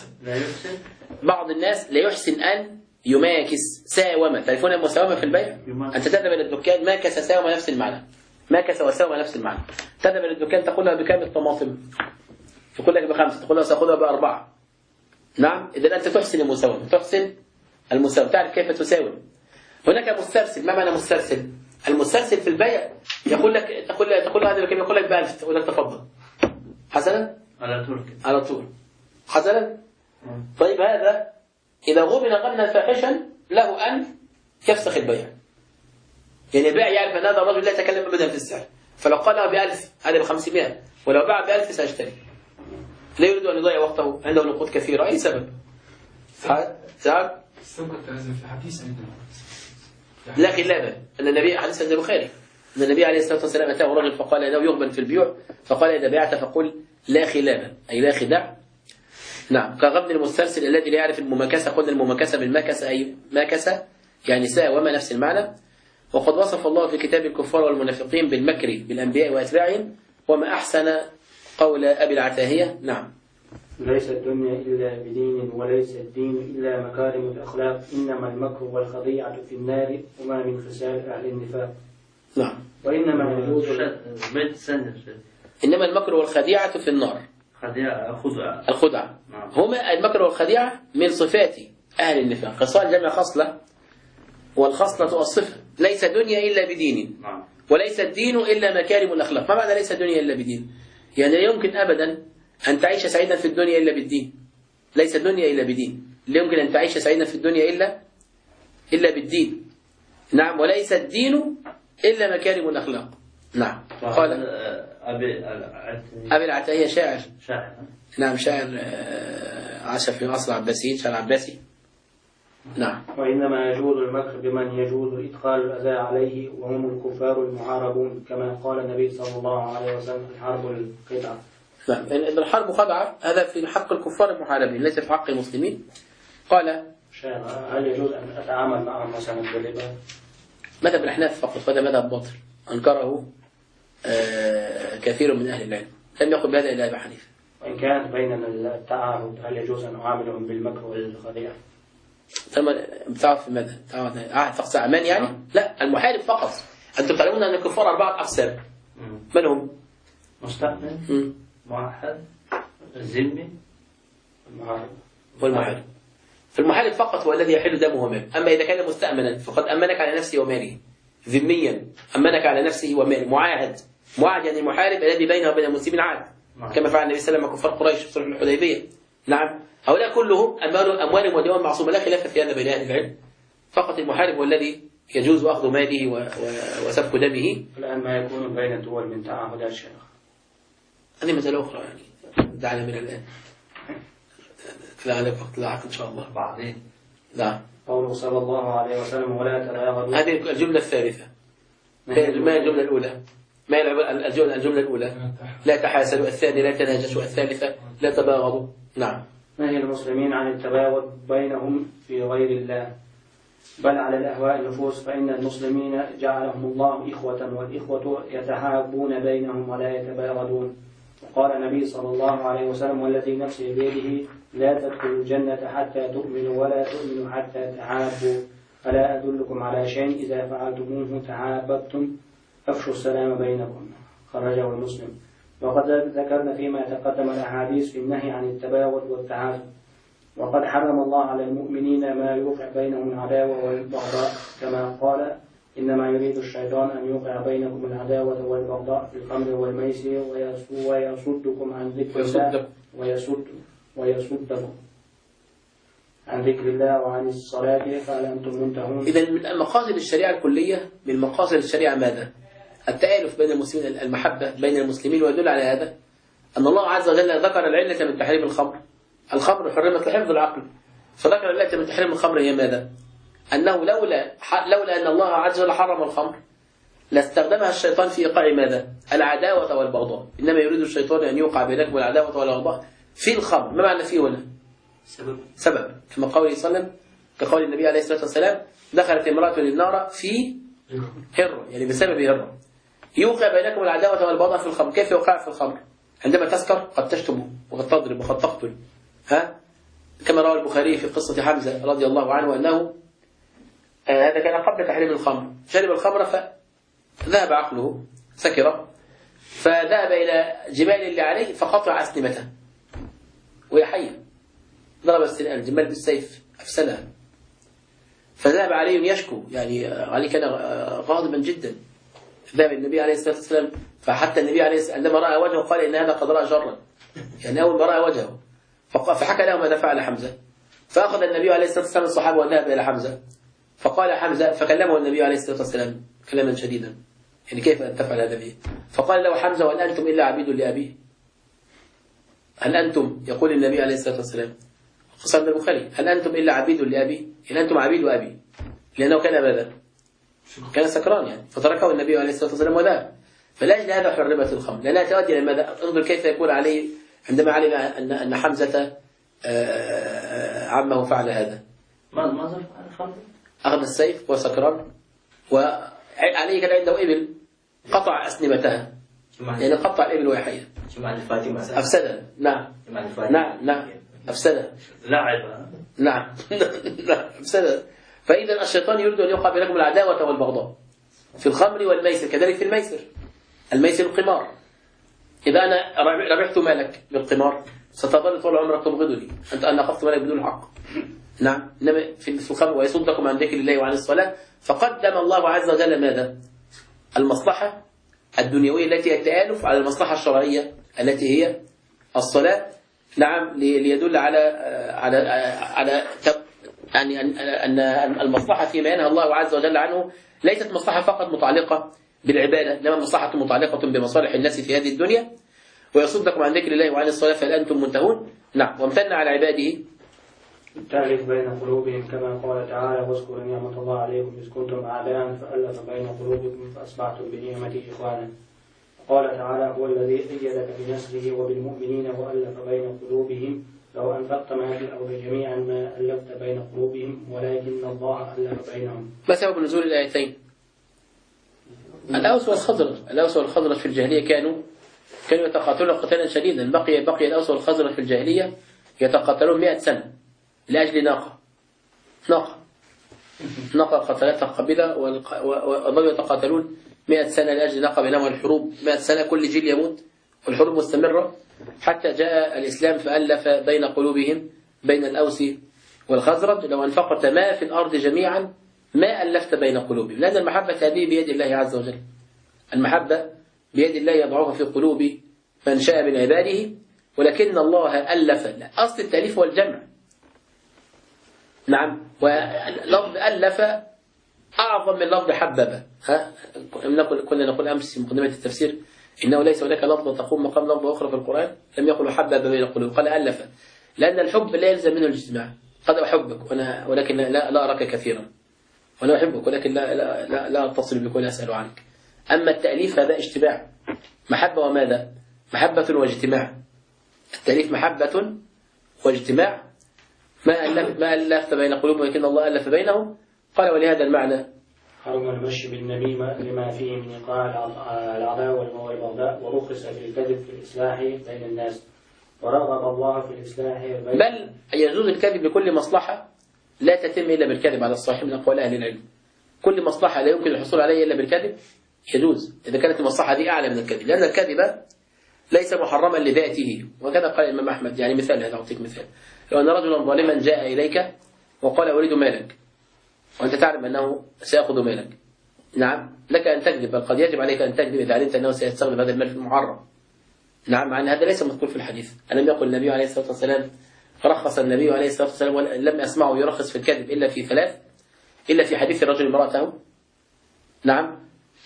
الناس لا يحسن أن يماكس. ساومة، تعرفون المساومة في البيع؟ أنت تذهب إلى الدكان، ماكس ساومة نفس المعنى، ماكس وساومة نفس المعنى. تذهب إلى الدكان تقول لها بكام الطماطم؟ تقول لك ب5، تقول لها سأخذها ب4. نعم، إذا أنت تحسن المساومة، تعرف كيف تساوم. هناك مسترسل. ما معنى مسترسل؟ المسترسل في البيع يقول لك تقول له هذا بكام؟ يقول لك ب1000، تقول لك تفضل. حسنا؟ على طول. حسنا؟ طيب هذا إذا غبن غبنا فاحشا له أن يفسخ البيع. يعني البائع يعرف أن هذا الرجل لا يتكلم أبدا في السعر، فلو قال له ب1000 هذا ب500، ولو باع ب1000 سأشتري. لا يريد أن يضيع وقته، عنده نقود كثيرة، أي سبب. سعد سبق هذا في حديث عندنا لا خلاف أن النبي حديث عند البخاري أن النبي عليه الصلاة والسلام أتاه رجل فقال إنه يغبن في البيوع، فقال إذا بعت فقل لا خلاف، أي لا خداع. نعم، كغبن المسترسل الذي لا يعرف المماكسة. قلنا المماكسة بالمكسة أي ماكسة يعني ساء وما نفس المعنى. وقد وصف الله في كتاب الكفار والمنافقين بالمكر بالأنبياء وأتباعهم، وما أحسن قول أبي العتاهية. نعم، ليس الدنيا إلا بدين وليس الدين إلا مكارم الأخلاق، إنما المكر والخديعة في النار وما من خسال أهل النفاق. نعم، وإنما يجوز بيت سنة إنما المكر والخديعة في النار. الخدعة هما المكر والخديعة من صفات أهل النفاق. خصال جمع خصلة، والخصلة الصفة. ليس دنيا إلا بدين، وليس الدين إلا مكارم الأخلاق. ما معنى ليس دنيا إلا بدين؟ يعني لا يمكن أبدا أن تعيش سعيدا في الدنيا إلا بالدين. ليس الدنيا إلا بدين، لا يمكن أن تعيش سعيدا في الدنيا إلا بالدين. نعم، وليس الدين إلا مكارم الأخلاق. نعم. قال أبي العتاهية شاعر. نعم، شاعر عاش في عصر العباسيين، شاعر عباسي. نعم. وإنما يجوز المكر بمن يجوز إدخال الأذى عليه، وهم الكفار المعارضون، كما قال النبي صلى الله عليه وسلم: الحرب القطعة. نعم، إن الحرب خدعة، هذا في حق الكفار المحاربين ليس في حق المسلمين. قال: هل يجوز أن أتعامل معهم مثلا بالربا؟ مذهب الأحناف فقط، وهذا مذهب باطل أنكره كثير من أهل العلم، لم يقل بهذا إلا أبي حنيفة. وإن كانت بيننا التعاهد هل يجوز أن أعاملهم بالمكر والخديعة؟ ثم بتعرف في ماذا؟ عهد فقط أمان يعني؟ لا، المحارب فقط. أنتم تعلمون أن الكفار 4 أقسام. من هم؟ مستأمن، موحد، الذمي، والمحارب. فالمحارب فقط هو الذي يحل دمه وماله. أما إذا كان مستأمنا فقد أمنك على نفسه وماله. ذميا أمنك على نفسه وماله. معاهد يعني المحارب الذي بينه وبين المسلمين عهد، كما فعل النبي صلى الله عليه وسلم مع كفار قريش في صلح الحديبية. نعم، هؤلاء كلهم أموالهم ودماؤهم معصومة، لا خلاف في هذا بين أهل العلم. فقط المحارب هو الذي يجوز أخذ ماله وسفك دمه. الآن ما يكون بين الدول من تعاهدات شيخ، هذه مسألة أخرى يعني، دعنا من الآن لعل وقت لاحق إن شاء الله بعدين. نعم. قوله صلى الله عليه وسلم: ولا تباغضوا. هذه الجملة الثالثة. ما هي الجملة الأولى؟ ما هي الجملة الأولى؟ لا تحاسدوا. الثانية لا تناجشوا. الثالثة لا تباغضوا. نعم. نهي المسلمين عن التباغض بينهم في غير الله، بل على الأهواء النفوس، فإن المسلمين جعلهم الله إخوة، والإخوة يتحابون بينهم ولا يتباغضون. وقال النبي صلى الله عليه وسلم: والذي نفسي بيده لا تدخلوا الجنة حتى تؤمنوا ولا تؤمنوا حتى تحابوا، ألا أدلكم على شيء إذا فعلتموه تحاببتم؟ أفشوا السلام بينكم. خرجه مسلم. وقد ذكرنا فيما تقدم الأحاديث في النهي عن التباغض والتعاسف. وقد حرم الله على المؤمنين ما يوقع بينهم العداوة والبغضاء، كما قال: إنما يريد الشيطان أن يوقع بينكم العداوة والبغضاء في الخمر والميسر ويصدكم عن ذكر الله ويصدكم عن ذكر الله وعن الصلاة فهل أنتم منتهون. إذا من مقاصد الشريعة الكلية، من مقاصد الشريعة ماذا؟ التآلف بين المسلمين، المحبة بين المسلمين. ويدل على هذا أن الله عز وجل ذكر العلة من تحريم الخمر. الخمر حرمت لحفظ العقل، فذكر العلة من تحريم الخمر هي ماذا؟ أنه لولا أن الله عز وجل حرم الخمر لاستخدمها الشيطان في إيقاع ماذا؟ العداوة والبغضاء. إنما يريد الشيطان أن يوقع بينكم العداوة والبغضاء في الخمر. ما معنى فيه هنا؟ سبب. كما قوله صلى الله عليه وسلم، كقول النبي عليه الصلاة والسلام: دخلت امرأة للنار في هرة، يعني بسبب هرة. يوقع بينكم العداوة والبغضاء في الخمر. كيف يوقع في الخمر؟ عندما تسكر قد تشتم وقد تضرب وقد تقتل. كما روى البخاري في قصة حمزة رضي الله عنه أنه هذا كان قبل تحريم الخمر، شرب الخمر فذهب عقله، سكر، فذهب إلى جمال اللي عليه فقطع أسنمته وهي حية، ضرب الجمال بالسيف أفسدها، فذهب علي يشكو، يعني علي كان غاضبا جدا. ذهب النبي عليه الصلاة والسلام، فحتى النبي عليه الصلاة والسلام عندما رأى وجهه قال: إن هذا قد رأى جرا، يعني أول ما رأى وجهه فحكى له ماذا فعل حمزة. فأخذ النبي عليه الصلاة والسلام الصحابة وذهب إلى حمزة، فقال حمزة، فكلمه النبي عليه الصلاة والسلام كلاما شديدا، يعني كيف أن تفعل هذا به؟ فقال له حمزة: وهل أنتم إلا عبيد لأبيه؟ هل أنتم، يقول النبي عليه الصلاة والسلام قصة البخاري، هل أنتم إلا عبيد لأبي؟ إن أنتم عبيد أبي، لأنه كان ماذا؟ كان سكران يعني، فتركه النبي عليه الصلاة والسلام وذهب. فلأجل هذا حرمت الخمر، لأنها تؤدي إلى ماذا؟ انظر كيف يكون عليه عندما علم أن حمزة عمه فعل هذا. ما زال الخمر؟ أخذ السيف وسكران، وعليه كان عنده إبل، قطع أسنمتها، يعني قطع الإبل وهي حية، أفسدها. نعم نعم أفسدها، لعب. نعم أفسدها. فإذا الشيطان يريد أن يوقع بينكم العداوة والبغضاء في الخمر والميسر، كذلك في الميسر القمار. إذا أنا ربحت مالك بالقمار ستظل طول عمرك تبغضني، أنا أخذت مالك بدون حق. نعم. إنما في الخمر ويصدكم عن ذكر الله وعن الصلاة، فقدم الله عز وجل ماذا؟ المصلحة الدنيوية التي هي التآلف على المصلحة الشرعية التي هي الصلاة. نعم. ليدل على يعني أن المصلحة فيما ينهى الله عز وجل عنه ليست مصلحة فقط متعلقة بالعبادة، إنما مصلحة متعلقة بمصالح الناس في هذه الدنيا. ويصدكم عن ذكر الله وعن الصلاة فهل أنتم منتهون؟ نعم. وامتن على عباده تألف بين قلوبهم كما قال تعالى: واذكروا نعمة الله عليكم إذ كنتم أعداء فألف بين قلوبكم فأصبحتم بنعمته إخوانا. قال تعالى: هو الذي أيدك بنصره وبالمؤمنين وألف بين قلوبهم لو أنفقت ما في الأرض جميعا ما ألفت بين قلوبهم ولكن الله ألف بينهم. ما سبب نزول الآيتين؟ الأوس والخزرج في الجاهلية كانوا يتقاتلون قتالا شديدا. بقي الأوس والخزرج في الجاهلية يتقاتلون 100 سنة لأجل ناقة قتلتها قبيلة، وظلوا يتقاتلون 100 سنة لأجل ناقة، بينما الحروب 100 سنة، كل جيل يموت والحروب مستمرة، حتى جاء الإسلام فألف بين قلوبهم، بين الأوس والخزرج. لو أنفقت ما في الأرض جميعا ما ألفت بين قلوبهم، لأن المحبة هذه بيد الله عز وجل. المحبة بيد الله يضعها في قلوب من شاء من عباده، ولكن الله ألف. أصل التأليف والجمع. نعم. ولفظ ألف أعظم من لفظ حبب. كنا نقول أمس في مقدمة التفسير إنه ليس هناك لفظ تقوم مقام لفظ أخرى في القرآن لم يقل حبب بين القلوب، قال ألف، لأن الحب لا يلزم منه الاجتماع. قد أحبك ولكن لا أراك كثيرا، وأنا أحبك ولكن لا أتصل بك ولا أسأل عنك. أما التأليف هذا اجتماع، محبة وماذا؟ محبة واجتماع. التأليف محبة واجتماع. ما ألفت بين قلوبهم ولكن الله ألف بينهم. قال: ولهذا المعنى حرم المشي بالنميمة لما فيه من إيقاع العداوة والبغضاء، ورخص في الكذب في الإصلاح بين الناس، ورغب الله في الإصلاح بل يجوز الكذب لكل مصلحة لا تتم إلا بالكذب على الصحيح من أقوال أهل العلم. كل مصلحة لا يمكن الحصول عليها إلا بالكذب يجوز، إذا كانت المصلحة دي أعلى من الكذب، لأن الكذب ليس محرما لذاته. وكذا قال الإمام أحمد، يعني مثال، هذا أعطيك مثال: لو أن رجلا ظالما جاء إليك وقال أريد مالك، وأنت تعلم أنه سيأخذ مالك، نعم، لك أن تكذب، بل قد يجب عليك أن تكذب إذا علمت أنه سيستخدم هذا المال في المحرم. نعم. مع أن هذا ليس مذكور في الحديث. ألم يقل النبي عليه الصلاة والسلام، رخص النبي عليه الصلاة والسلام، ولم أسمعه يرخص في الكذب إلا في 3، إلا في حديث الرجل امرأته، نعم،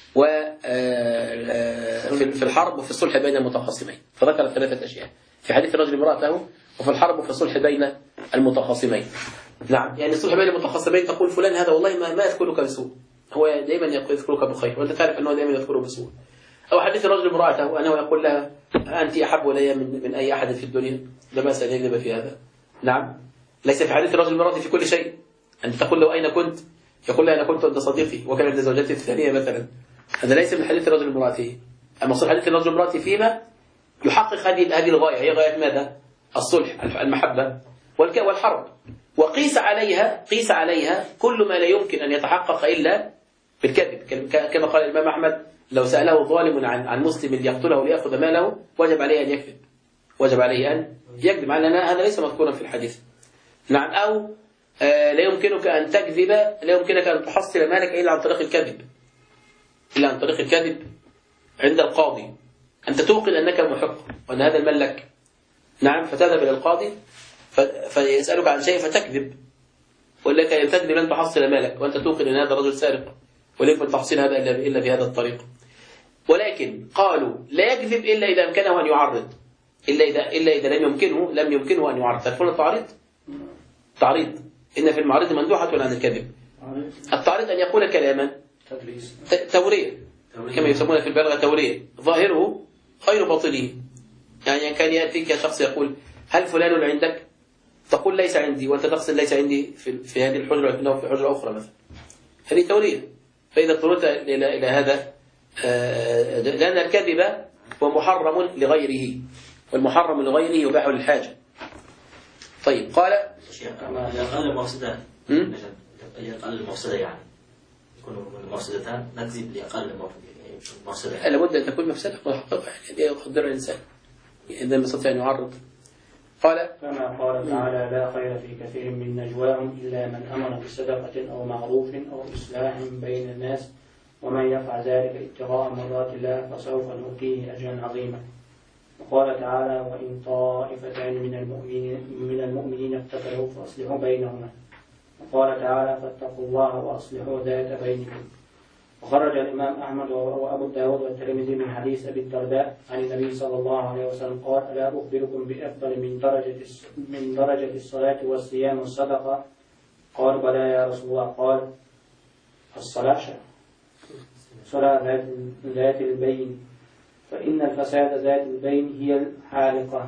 وفي الحرب وفي الصلح بين المتخاصمين، فذكر 3 أشياء: في حديث الرجل امرأته، وفي الحرب وفي الصلح بين المتخاصمين. نعم. يعني الصلح بين المتخاصمين تقول فلان هذا والله ما يذكرك بسوء، هو دائما يذكرك بخير، وأنت تعرف أنه دائما يذكره بسوء. أو حديث الرجل امرأته أنه يقول لها أنت أحب إلي من أي أحد في الدنيا، لا بأس أن يكذب في هذا. نعم. ليس في حديث الرجل امرأته في كل شيء، أنت تقول له أين كنت، يقول لها أنا كنت عند صديقي وكان عند زوجتي الثانية مثلا. هذا ليس من حديث الرجل امرأته. أما صلح حديث الرجل امرأته فيما يحقق هذه الغاية، هي غاية ماذا؟ الصلح، المحبة والحرب. وقيس عليها كل ما لا يمكن أن يتحقق إلا بالكذب، كما قال الإمام أحمد: لو سأله ظالم عن مسلم ليقتله ليأخذ ماله وجب عليه أن يكذب، وجب عليه أن يكذب، مع أن هذا ليس مذكورا في الحديث. نعم. أو لا يمكنك أن تكذب، لا يمكنك أن تحصل مالك إلا عن طريق الكذب، عند القاضي، أنت توقن أنك محق وأن هذا المال لك. نعم، فتذهب إلى القاضي فيسألك عن شيء فتكذب، ولا كان تكذب لن تحصل مالك، وأنت توقن أن هذا الرجل سارق، وليكن تحصيل هذا إلا بهذا الطريق. ولكن قالوا لا يكذب إلا إذا أمكنه أن يعرض، إلا إذا لم يمكنه أن يعرض. تعرفون التعريض؟ تعريض إن في المعارض مندوحة عن الكذب. التعريض أن يقول كلاما تورية، كما يسمونه في البلاغة تورية، ظاهره خير باطنه. يعني كان يأتيك شخص يقول هل فلان عندك؟ تقول ليس عندي، وأنت تقصد ليس عندي في هذه الحجرة، لكنه في حجرة أخرى مثلا. هذه تورية. فإذا اضطررت إلى هذا، لأن الكذب هو محرم لغيره، والمحرم لغيره يباح للحاجة. طيب قال الأقل المفسدة، الأقل المفسدة يعني يكون المفسدتان نكذب لأقل المفسدة. لابد أن تكون مفسدة محققة، يعني يقدر الإنسان إذا ما استطاع أن يعرض. قال كما قال تعالى لا خير في كثير من نجواهم إلا من أمر بصدقة أو معروف أو إصلاح بين الناس ومن يفعل ذلك ابتغاء مرضات الله فسوف نؤتيه أجرا عظيما. وقال تعالى وإن طائفتان من المؤمنين اقتتلوا فأصلحوا بينهما. وقال تعالى فاتقوا الله وأصلحوا ذات بينكم. وخرج الإمام أحمد وأبو داود والترمذي من حديث أبي الدرداء عن النبي صلى الله عليه وسلم قال ألا أخبركم بأفضل من درجة الصلاة والصيام والصدقة؟ قال بلى يا رسول الله. قال الصلاة صلاة ذات البين، فإن الفساد ذات البين هي الحالقة.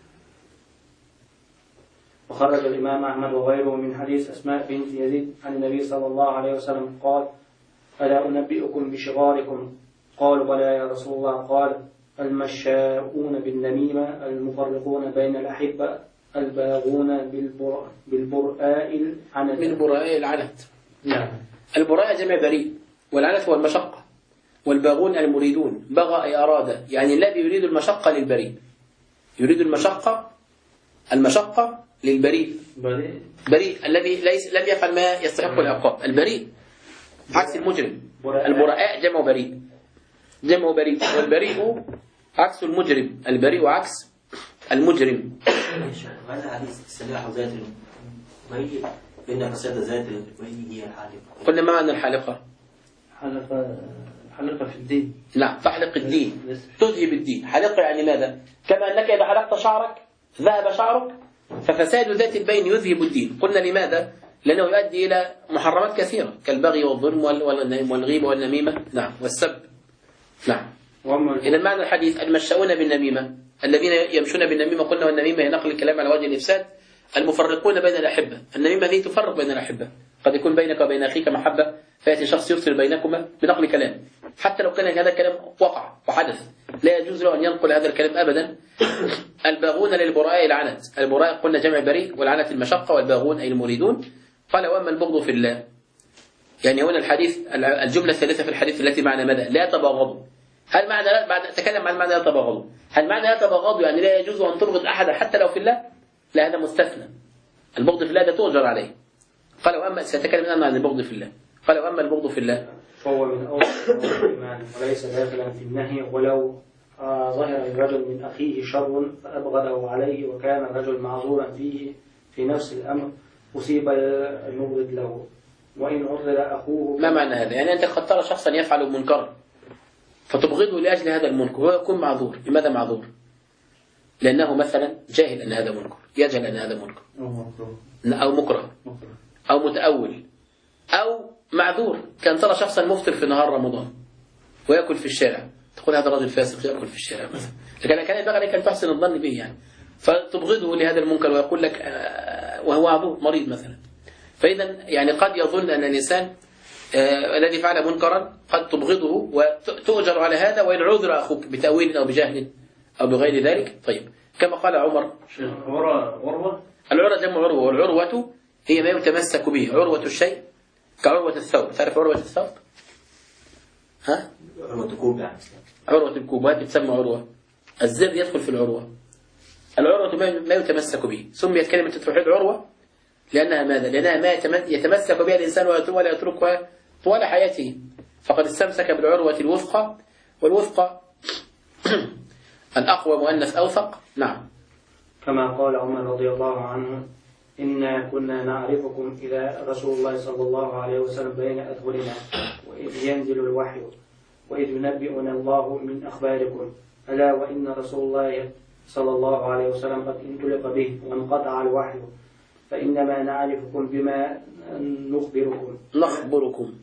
وخرج الإمام أحمد وغيره من حديث أسماء بنت يزيد عن النبي صلى الله عليه وسلم قال ألا أنبئكم بشغاركم؟ قالوا بلى يا رسول الله. قال المشاؤون بالنميمة، المفرقون بين الأحبة، الباغون بالبرآء العنت. بالبرآء العنت. نعم. البراء جمع بريء، والعنت هو المشقة، والباغون المريدون. بغى أي أراد، يعني الذي يريد المشقة للبريء، يريد المشقة للبريء، بريء الذي لم يفعل ما يستحق العقاب، البريء عكس المجرم. البراء جمع بريء، والبريء عكس المجرم، البريء عكس المجرم. هذا حديث السلاح ذات البين إن فساد ذات البين هي الحالقة. قلنا ما معنى الحالقة؟ حلقة في الدين. نعم، تحلق الدين، تذهب الدين. حلقة يعني ماذا؟ كما أنك إذا حلقت شعرك ذهب شعرك، ففساد ذات البين يذهب الدين. قلنا لماذا؟ لأنه يؤدي إلى محرمات كثيرة كالبغي والظلم والغيبة والنميمة، نعم، والسب. نعم. إذا معنى الحديث المشاؤون بالنميمة، الذين يمشون بالنميمة. قلنا والنميمة هي نقل الكلام على وجه الإفساد. المفرقون بين الأحبة، النميمة هي تفرق بين الأحبة. قد يكون بينك وبين أخيك محبة، فيأتي شخص يفصل بينكما بنقل كلام، حتى لو كان هذا الكلام وقع وحدث لا يجوز له أن ينقل هذا الكلام أبدا. الباغون للبراء العنت، البراء قلنا جمع بريء، والعنت المشقة، والباغون أي المريدون. قال وأما البغض في الله، يعني هنا الحديث الجملة الثالثة في الحديث التي معنى ماذا؟ لا تباغضوا. هل معنى بعد تكلم عن معنى لا تباغضوا، هل معنى لا تباغضوا يعني لا يجوز أن تبغض أحدا حتى لو في الله؟ لا، هذا مستثنى. البغض في الله ده تؤجر عليه. قال وأما سيتكلم الآن عن البغض في الله. قال وأما البغض في الله فهو من أول الإيمان وليس داخلا في النهي. ولو ظهر الرجل من أخيه شر فأبغضه عليه وكان الرجل معذورا فيه في نفس الأمر أصيب المبغض له، وإن عذر أخوه. ما معنى هذا؟ يعني أنت قد ترى شخصا يفعل منكرا فتبغضه لأجل هذا المنكر، هو يكون معذور. لماذا معذور؟ لأنه مثلا جاهل أن هذا منكر، يجهل أن هذا منكر، أو مكره، أو متأول، أو معذور. كان ترى شخصا مفطر في نهار رمضان ويأكل في الشارع، تقول هذا رجل فاسق يأكل في الشارع مثلا، لكن كان ينبغي عليك أن تحسن الظن به يعني، فتبغضه لهذا المنكر ويقول لك وهو عضو مريض مثلا. فإذا يعني قد يظن أن الإنسان الذي فعل منكرا قد تبغضه وتؤجر على هذا، وإن عذر أخوك بتأويل أو بجهل أو بغير ذلك. طيب كما قال عمر عروة، العروة جمع عروة، والعروة هي ما يتمسك به. عروة الشيء كعروة الثوب. تعرف عروة الثوب؟ ها؟ عروة الكوب يعني. عروة الكوب هذه تسمى عروة. الزر يدخل في العروة. العروة ما يتمسك به. سميت كلمة التوحيد عروة لأنها ماذا؟ لأنها ما يتمسك بها الإنسان ولا يتركها طوال حياته. فقد استمسك بالعروة الوثقى، والوثقى الأقوى مؤنث أوثق. نعم. كما قال عمر رضي الله عنه: إنا كنا نعرفكم إلى رسول الله صلى الله عليه وسلم بين أظهرنا وإذ ينزل الوحي وإذ ينبئنا الله من أخباركم، ألا وإن رسول الله صلى الله عليه وسلم قد انطلق به وانقطع الوحي، فإنما نعرفكم بما نخبركم.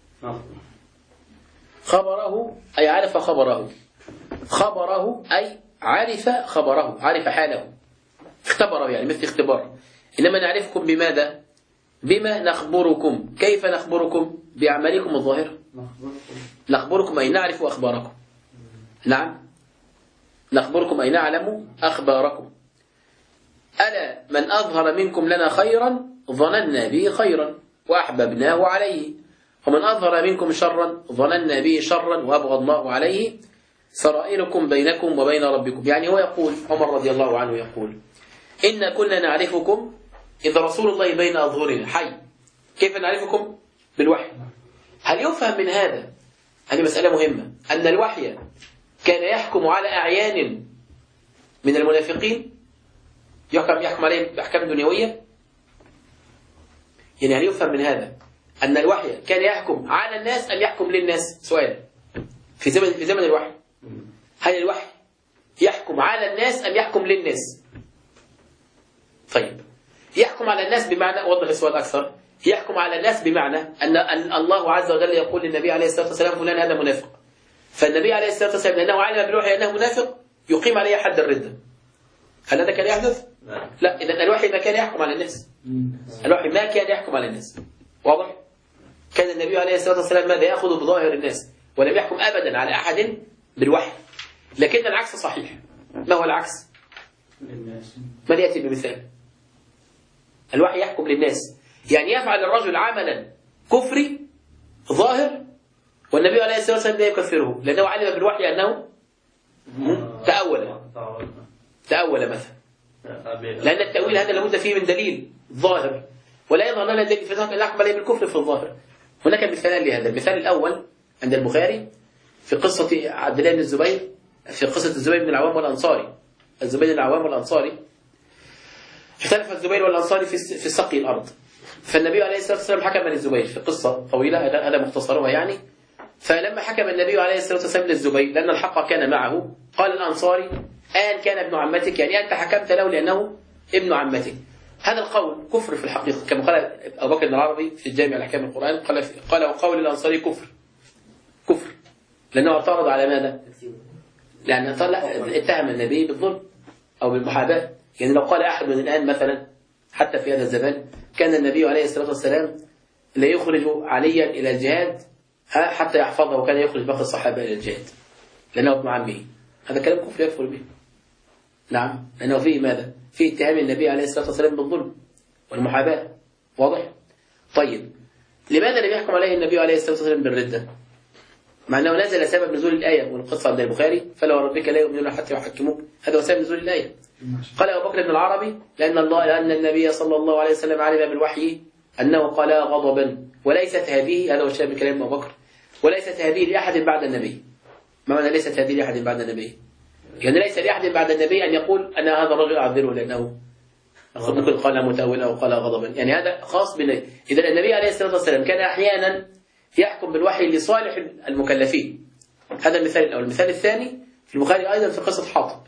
خبره أي عرف خبره، خبره أي عرف خبره، عرف حاله، اختبره يعني مثل اختبار. إنما نعرفكم بماذا؟ بما نخبركم. كيف نخبركم؟ بأعمالكم الظاهرة. نخبركم أي نعرف أخباركم. نعم، نخبركم أي نعلم أخباركم. ألا من أظهر منكم لنا خيرا ظننا به خيرا وأحببناه عليه، ومن أظهر منكم شرا ظننا به شرا وأبغضناه عليه، سرائركم بينكم وبين ربكم. يعني هو يقول، عمر رضي الله عنه يقول: إن كنا نعرفكم إذا رسول الله بين أظهرنا حي. كيف نعرفكم؟ بالوحي. هل يفهم من هذا، هذه مسألة مهمة، أن الوحي كان يحكم على أعيان من المنافقين، يحكم عليهم بأحكام دنيوية؟ يعني هل يفهم من هذا أن الوحي كان يحكم على الناس أم يحكم للناس؟ سؤال. في زمن الوحي، هل الوحي يحكم على الناس أم يحكم للناس؟ طيب، يحكم على الناس بمعنى، أوضح السؤال أكثر، يحكم على الناس بمعنى أن الله عز وجل يقول للنبي عليه الصلاة والسلام: فلان هذا منافق، فالنبي عليه الصلاة والسلام لأنه علم بالوحي أنه منافق يقيم عليه حد الردة. هل هذا كان يحدث؟ لا. إذن الوحي ما كان يحكم على الناس، الوحي ما كان يحكم على الناس. واضح؟ كان النبي عليه الصلاة والسلام ماذا؟ يأخذ بظاهر الناس ولم يحكم أبدا على أحد بالوحي. لكن العكس صحيح. ما هو العكس؟ من يأتي بمثال؟ الوحي يحكم للناس، يعني يفعل الرجل عملا كفري ظاهر والنبي عليه الصلاة والسلام لا يكفره، لأنه علم بالوحي أنه تأول مثلا. لأن التأويل هذا لابد فيه من دليل ظاهر، ولا يظهر لنا دليل في ذلك الأحكم عليه بالكفر في الظاهر. هناك مثالان لهذا. المثال الأول عند البخاري في قصة عبد الله بن الزبير، في قصة الزبير بن العوام والأنصاري. الزبير بن العوام والأنصاري اختلف الزبير والأنصاري في سقي الأرض، فالنبي عليه الصلاة والسلام حكم للزبير في قصة طويلة، هذا مختصرها يعني. فلما حكم النبي عليه الصلاة والسلام للزبير لأن الحق كان معه، قال الأنصاري: آن كان ابن عمتك، يعني أنت حكمت له لأنه ابن عمتك. هذا القول كفر في الحقيقة، كما قال أبو بكر بن العربي في الجامع الأحكام القرآن، قال وقول الأنصاري كفر لأنه اعترض على ماذا؟ لأن اتهم النبي بالظلم أو بالمحاباة. يعني لو قال أحد من الآن مثلا حتى في هذا الزمان كان النبي عليه الصلاة والسلام لا يخرج عليا إلى الجهاد حتى يحفظه، وكان يخرج باقي الصحابة إلى الجهاد لأنه ابن عمه، هذا كلام كفر يكفر به. نعم، لأنه فيه ماذا؟ فيه اتهام النبي عليه الصلاة والسلام بالظلم والمحاباة. واضح؟ طيب، لماذا لم يحكم عليه النبي عليه الصلاة والسلام بالردة؟ مع أنه نزل سبب نزول الآية، والقصة عند البخاري: فلا وربك لا يؤمنون حتى يحكموك، هذا هو سبب نزول الآية. قال أبو بكر بن العربي: لأن النبي صلى الله عليه وسلم علم بالوحي أنه قال غضبا، وليست هذه، هذا هو الشاهد من كلام أبو بكر، وليست هذه لأحد بعد النبي. ما معنى ليست هذه لأحد بعد النبي؟ يعني ليس لأحد بعد النبي أن يقول أنا هذا الرجل أعذره لأنه ممكن قال متأولا أو قال غضبا، يعني هذا خاص بالنبي. إذا النبي عليه الصلاة والسلام كان أحيانا يحكم بالوحي لصالح المكلفين. هذا المثال الأول. المثال الثاني في البخاري أيضا في قصة حاطب.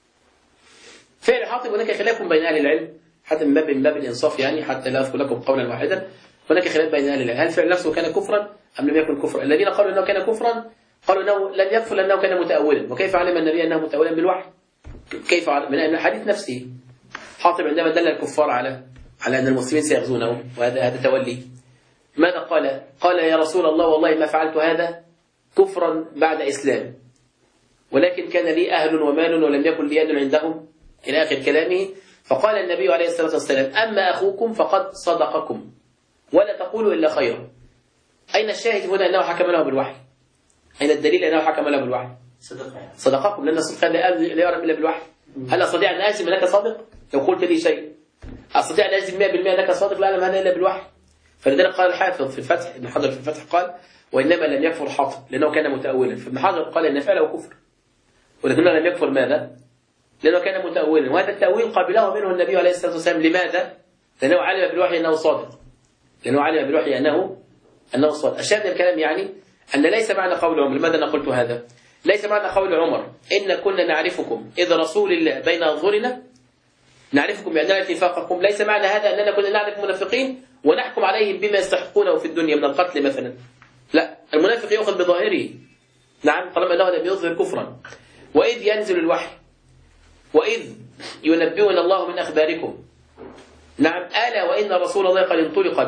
فعل حاطب هناك خلاف بين أهل العلم، حتى من باب الإنصاف يعني، حتى لا أذكر لكم قولا واحدا، هناك خلاف بين أهل العلم، هل فعل نفسه كان كفرا أم لم يكن كفرا؟ الذين قالوا أنه كان كفرا قالوا أنه لم يكفر لأنه كان متأولا. وكيف علم النبي أنه متأولا بالوحي؟ كيف من الحديث نفسه. حاطب عندما دل الكفار على أن المسلمين سيغزونه، وهذا تولي، ماذا قال؟ قال: يا رسول الله والله ما فعلت هذا كفرا بعد إسلام، ولكن كان لي أهل ومال ولم يكن لي يد عندهم، إلى آخر كلامه. فقال النبي عليه الصلاة والسلام: أما أخوكم فقد صدقكم ولا تقولوا إلا خيرا. أين الشاهد هنا أنه حكم له بالوحي؟ أين الدليل أنه حكم له بالوحي؟ صدقكم، لأن الصدق لا يعرف إلا بالوحي. هل أستطيع أن أجزم أنك صادق؟ لو قلت لي شيء أستطيع أن أجزم 100% أنك صادق؟ لا أعلم هذا إلا بالوحي. فلذلك قال الحافظ في الفتح، ابن حجر في الفتح قال: وإنما لم يكفر حاطب لأنه كان متأولا. فابن حجر قال إن فعله كفر، ولكنه لم يكفر ماذا؟ لأنه كان متأولا، وهذا التأويل قبله منه النبي عليه الصلاة والسلام. لماذا؟ لأنه علم بالوحي أنه صادق، لأنه علم بالوحي أنه صادق. الشاهد من الكلام يعني أن ليس معنى قول عمر، لماذا أنا قلت هذا؟ ليس معنى قول عمر إن كنا نعرفكم إذ رسول الله بين أظهرنا، نعرفكم بأننا اتفاقكم، ليس معنى هذا أننا كنا نعرف منافقين ونحكم عليهم بما يستحقونه في الدنيا من القتل مثلا. لا، المنافق يأخذ بظاهره، نعم، طالما أنه لم يظهر كفرا. وإذ ينزل الوحي وإذ ينبئنا الله من أخباركم، نعم، ألا وإن رسول الله قد انطلق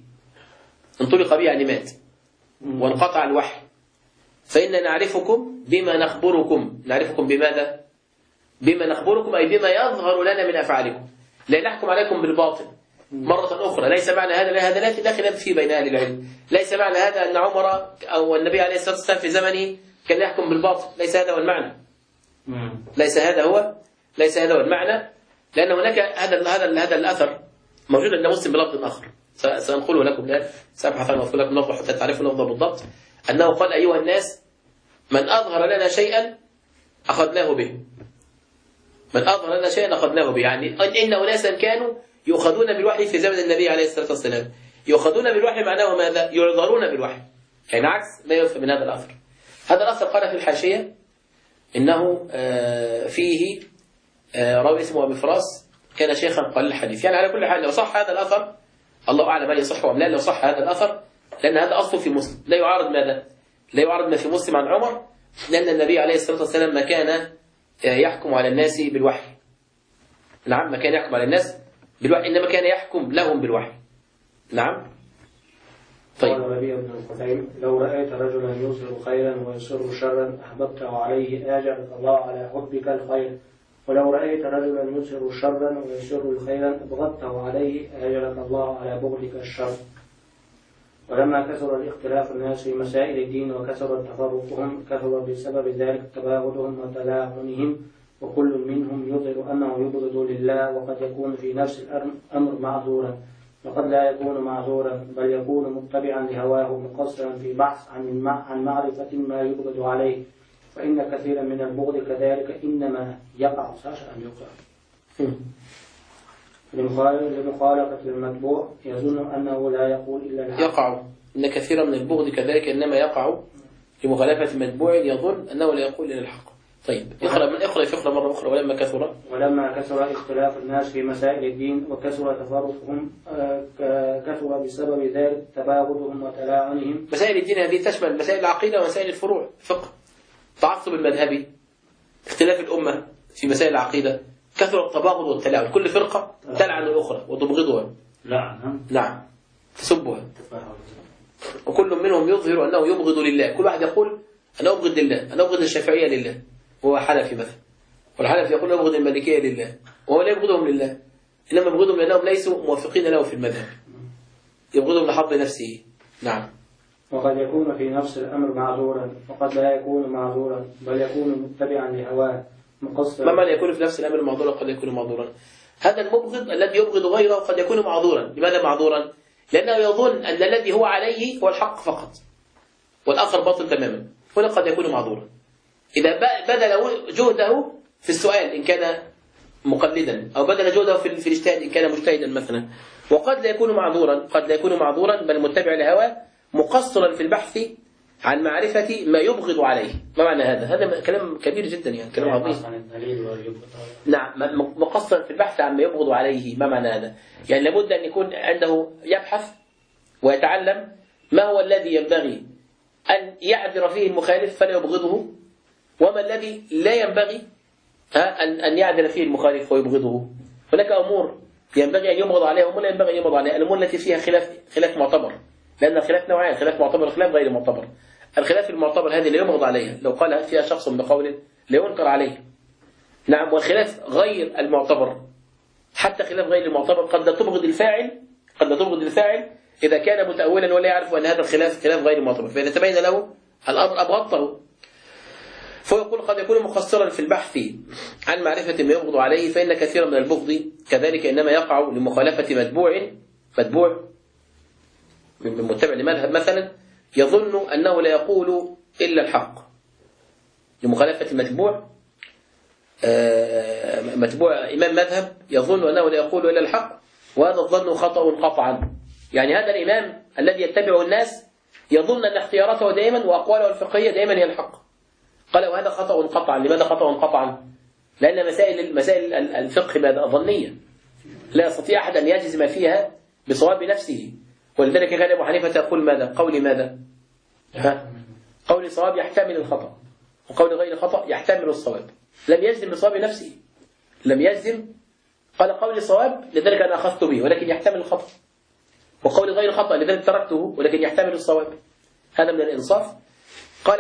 به يعني مات وانقطع الوحي، فإن نعرفكم بما نخبركم. نعرفكم بماذا؟ بما نخبركم أي بما يظهر لنا من أفعالكم، لا نحكم عليكم بالباطل. مرة أخرى ليس معنى هذا لا خلاف فيه بين أهل العلم، ليس معنى هذا أن عمر أو النبي عليه الصلاة والسلام في زمنه كان يحكم بالباطل، ليس هذا هو المعنى. ليس هذا هو المعنى، لأن هناك هذا الأثر موجود عند مسلم بلفظ آخر سأنقله لكم الآن، سأبحث عنه وأقول لكم لفظه حتى تعرفوا لفظه بالضبط. أنه قال: أيها الناس، من أظهر لنا شيئا أخذناه به. من أظهر لنا شيئا أخذناه به، يعني إن أناسا كانوا يؤخذون بالوحي في زمن النبي عليه الصلاة والسلام. يؤخذون بالوحي معناه ماذا؟ يعذرون بالوحي، يعني عكس ما يفهم من هذا الأثر. هذا الأثر قال في الحاشية إنه فيه راوي اسمه أبي فراس كان شيخا قليل الحديث. يعني على كل حال لو صح هذا الأثر، الله أعلم هل يصح أم لا، لو صح هذا الأثر، لأن هذا أصله في مسلم، لا يعارض ماذا؟ لا يعارض ما في مسلم عن عمر، لأن النبي عليه الصلاة والسلام ما كان يحكم على الناس بالوحي. نعم، ما كان يحكم على الناس بالوحي، إنما كان يحكم لهم بالوحي. نعم. طيب. قال ربيع بن الخثيم: لو رأيت رجلا يظهر خيرا ويسر شرا أحببته عليه آجرك الله على حبك الخير، ولو رأيت رجلا يظهر شرا ويسر خيرا أبغضته عليه آجرك الله على بغضك الشر. ولما كثر الاختلاف الناس في مسائل الدين وكثر تفرقهم، كثر بسبب ذلك تباغضهم وتلاعنهم، وكل منهم يظهر أنه يبغض لله، وقد يكون في نفس الأمر معذورا، وقد لا يكون معذورا، بل يكون متبعا لهواه مقصرا في بحث عن معرفة ما يبغض عليه، فإن كثيرا من البغض كذلك إنما يقع لمخالفة المتبوع، يظن أنه لا يقول إلا الحق. يقع، إن كثيرا من البغض كذلك إنما يقع لمخالفة المتبوع، يظن أنه لا يقول إلا الحق. طيب، اقرأ مرة أخرى. ولما كثر اختلاف الناس في مسائل الدين وكثر تفرقهم، كثر بسبب ذلك تباغضهم وتلاعنهم. مسائل الدين هذه تشمل مسائل العقيدة ومسائل الفروع، فقه، تعصب المذهبي، اختلاف الأمة في مسائل العقيدة، كثر التباغض والتلاعن، كل فرقة تلعن الأخرى وتبغضها. نعم، تسبها، وكل منهم يظهر أنه يبغض لله. كل واحد يقول أنا أبغض لله، أنا أبغض الشافعية لله، وهو حنفي مثلا، والحنفي يقول أبغض المالكية لله، وهو لا يبغضهم لله، إنما يبغضهم لأنهم ليسوا موافقين له في المذهب، يبغضهم لحظ نفسه. نعم. وقد يكون في نفس الأمر معذورا، وقد لا يكون معذورا، بل يكون متبعا لهواه مقصرا. ما معنى يكون في نفس الأمر معذورا قد يكون معذورا؟ هذا المبغض الذي يبغض غيره قد يكون معذورا. لماذا معذورا؟ لأنه يظن أن الذي هو عليه هو الحق فقط والآخر باطل تماما، هنا قد يكون معذورا إذا بذل جهده في السؤال إن كان مقلدا، أو بذل جهده في الاجتهاد إن كان مجتهدا مثلا. وقد لا يكون معذورا، بل متبع لهواه مقصرا في البحث عن معرفة ما يبغض عليه. ما معنى هذا؟ هذا كلام كبير جدا، يعني كلام عظيم. نعم، مقصرا في البحث عن ما يبغض عليه. ما معنى هذا؟ يعني لابد أن يكون عنده يبحث ويتعلم ما هو الذي ينبغي أن يعذر فيه المخالف فلا يبغضه، وما الذي لا ينبغي أن يعذر فيه المخالف ويبغضه. هناك أمور ينبغي أن يبغض عليها وما لا ينبغي أن يبغض عليها. الأمور التي فيها خلاف معتبر، لأن الخلاف نوعين: خلاف معتبر وخلاف غير معتبر. الخلاف المعتبر هذه لا يبغض عليها، لو قال فيها شخص بقول لا ينكر عليه. نعم. والخلاف غير المعتبر، حتى خلاف غير المعتبر قد لا تبغض الفاعل إذا كان متأولا ولا يعرف أن هذا الخلاف خلاف غير معتبر، فإذا تبين له الأمر أبغضته. فيقول قد يكون مقصرا في البحث عن معرفة ما يبغض عليه، فإن كثيرا من البغض كذلك إنما يقع لمخالفة متبوع من متبع لمذهب مثلا، يظن أنه لا يقول إلا الحق. لمخالفة المتبوع متبوع إمام مذهب يظن أنه لا يقول إلا الحق، وهذا الظن خطأ قطعا. يعني هذا الإمام الذي يتبع الناس يظن أن اختياراته دائما وأقواله الفقهية دائما هي الحق. قال وهذا خطأ قطعا. لماذا خطأ قطعا؟ لأن مسائل الفقه ماذا؟ ظنية، لا يستطيع أحد أن يجزم فيها بصواب نفسه. ولذلك كان أبو حنيفة يقول ماذا؟ قولي ماذا؟ قولي صواب يحتمل الخطأ، وقول غير خطأ يحتمل الصواب. لم يجزم بصواب نفسه، لم يجزم، قال قولي صواب لذلك أنا أخذت به ولكن يحتمل الخطأ، وقولي غير خطأ لذلك تركته ولكن يحتمل الصواب. هذا من الإنصاف. قال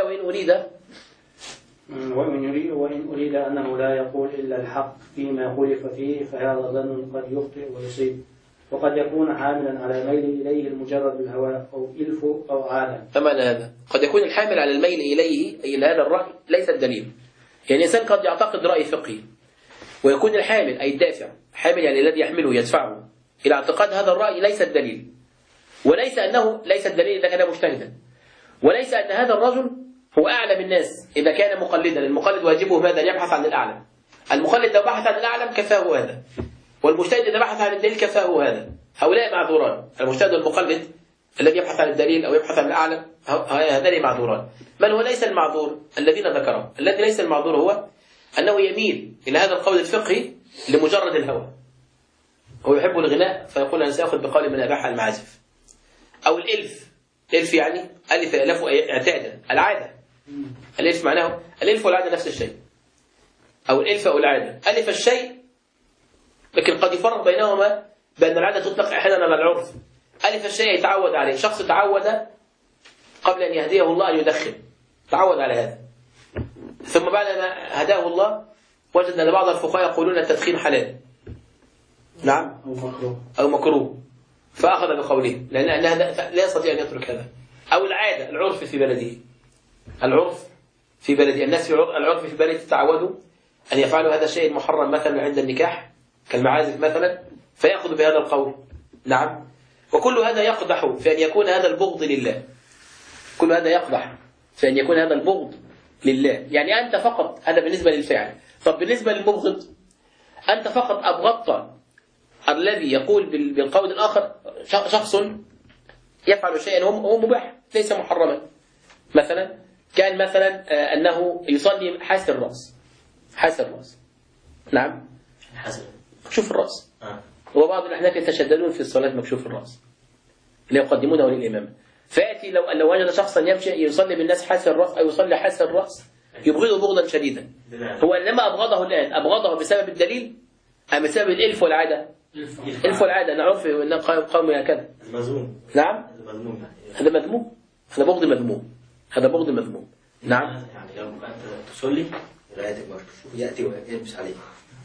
وإن أريد أنه لا يقول إلا الحق فيما خلف فيه فهذا ظن قد يخطئ ويصيب، وقد يكون حاملا على ميل إليه المجرد الهوى أو إلف أو عادة. فمعنى هذا قد يكون الحامل على الميل إليه أي إلى هذا الرأي ليس الدليل. يعني الإنسان قد يعتقد رأي فقهي ويكون الحامل أي الدافع، حامل يعني الذي يحمله يدفعه إلى اعتقاد هذا الرأي ليس الدليل، وليس أنه ليس الدليل إذا كان مجتهدا، وليس أن هذا الرجل هو أعلم الناس إذا كان مقلدا. المقلد واجبه ماذا؟ يبحث عن الأعلم. المقلد لو بحث عن الأعلم كفاه هذا، والمجتهد إذا بحث عن الدليل كفاه هذا. هؤلاء معذوران، المجتهد والمقلد الذي يبحث عن الدليل أو يبحث عن الأعلم، هذان معذوران. من هو ليس المعذور؟ الذين ذكروا. الذي ليس المعذور هو أنه يميل إلى هذا القول الفقهي لمجرد الهوى. هو يحب الغناء فيقول أنا سأخذ بقول من أباح المعازف. أو الإلف، إلف يعني ألف يألف اعتادا، العادة. الإلف معناه الإلف والعادة نفس الشيء، أو الإلف أو العادة. ألف الشيء، لكن قد يفرق بينهما بأن العادة تطلق أحيانا على العرف. ألف الشيء يتعود عليه، شخص تعود قبل أن يهديه الله أن يدخن، تعود على هذا، ثم بعد ما هداه الله وجد أن بعض الفقهاء يقولون التدخين حلال، نعم، أو مكروه، فأخذ بقوله لأن هذا لا يستطيع أن يترك هذا. أو العادة، العرف في بلده، العرف في بلده، الناس في العرف في بلده تعودوا أن يفعلوا هذا الشيء المحرم مثلا عند النكاح كالمعازف مثلا، فيأخذ بهذا القول، نعم. وكل هذا يقدح في أن يكون هذا البغض لله، كل هذا يقدح في أن يكون هذا البغض لله. يعني أنت فقط، هذا بالنسبة للفعل. طب بالنسبة للمبغض، أنت فقط أبغضت الذي يقول بالقول الآخر، شخص يفعل شيئا هو مباح ليس محرما، مثلا كان مثلا أنه يصلي حاسر الرأس، حاسر الرأس، نعم، مكشوف الرأس. وبعض الأحناف يتشددون في الصلاة مكشوف الرأس اللي يقدمونه للإمام. فيأتي لو وجد شخصا يمشي يصلي بالناس حاسر الرأس أو يصلي حاسر الرأس يبغضه بغضا شديدا. هو إنما أبغضه الآن، أبغضه بسبب الدليل أم بسبب الإلف والعادة؟ الإلف والعادة نعرف أن قوم هكذا، نعم، هذا مذموم، هذا بغض مذموم، هذا بغض مذموم، نعم. يعني لو أنت تصلي رأيتك مكشوف يأتي ويلبس عليك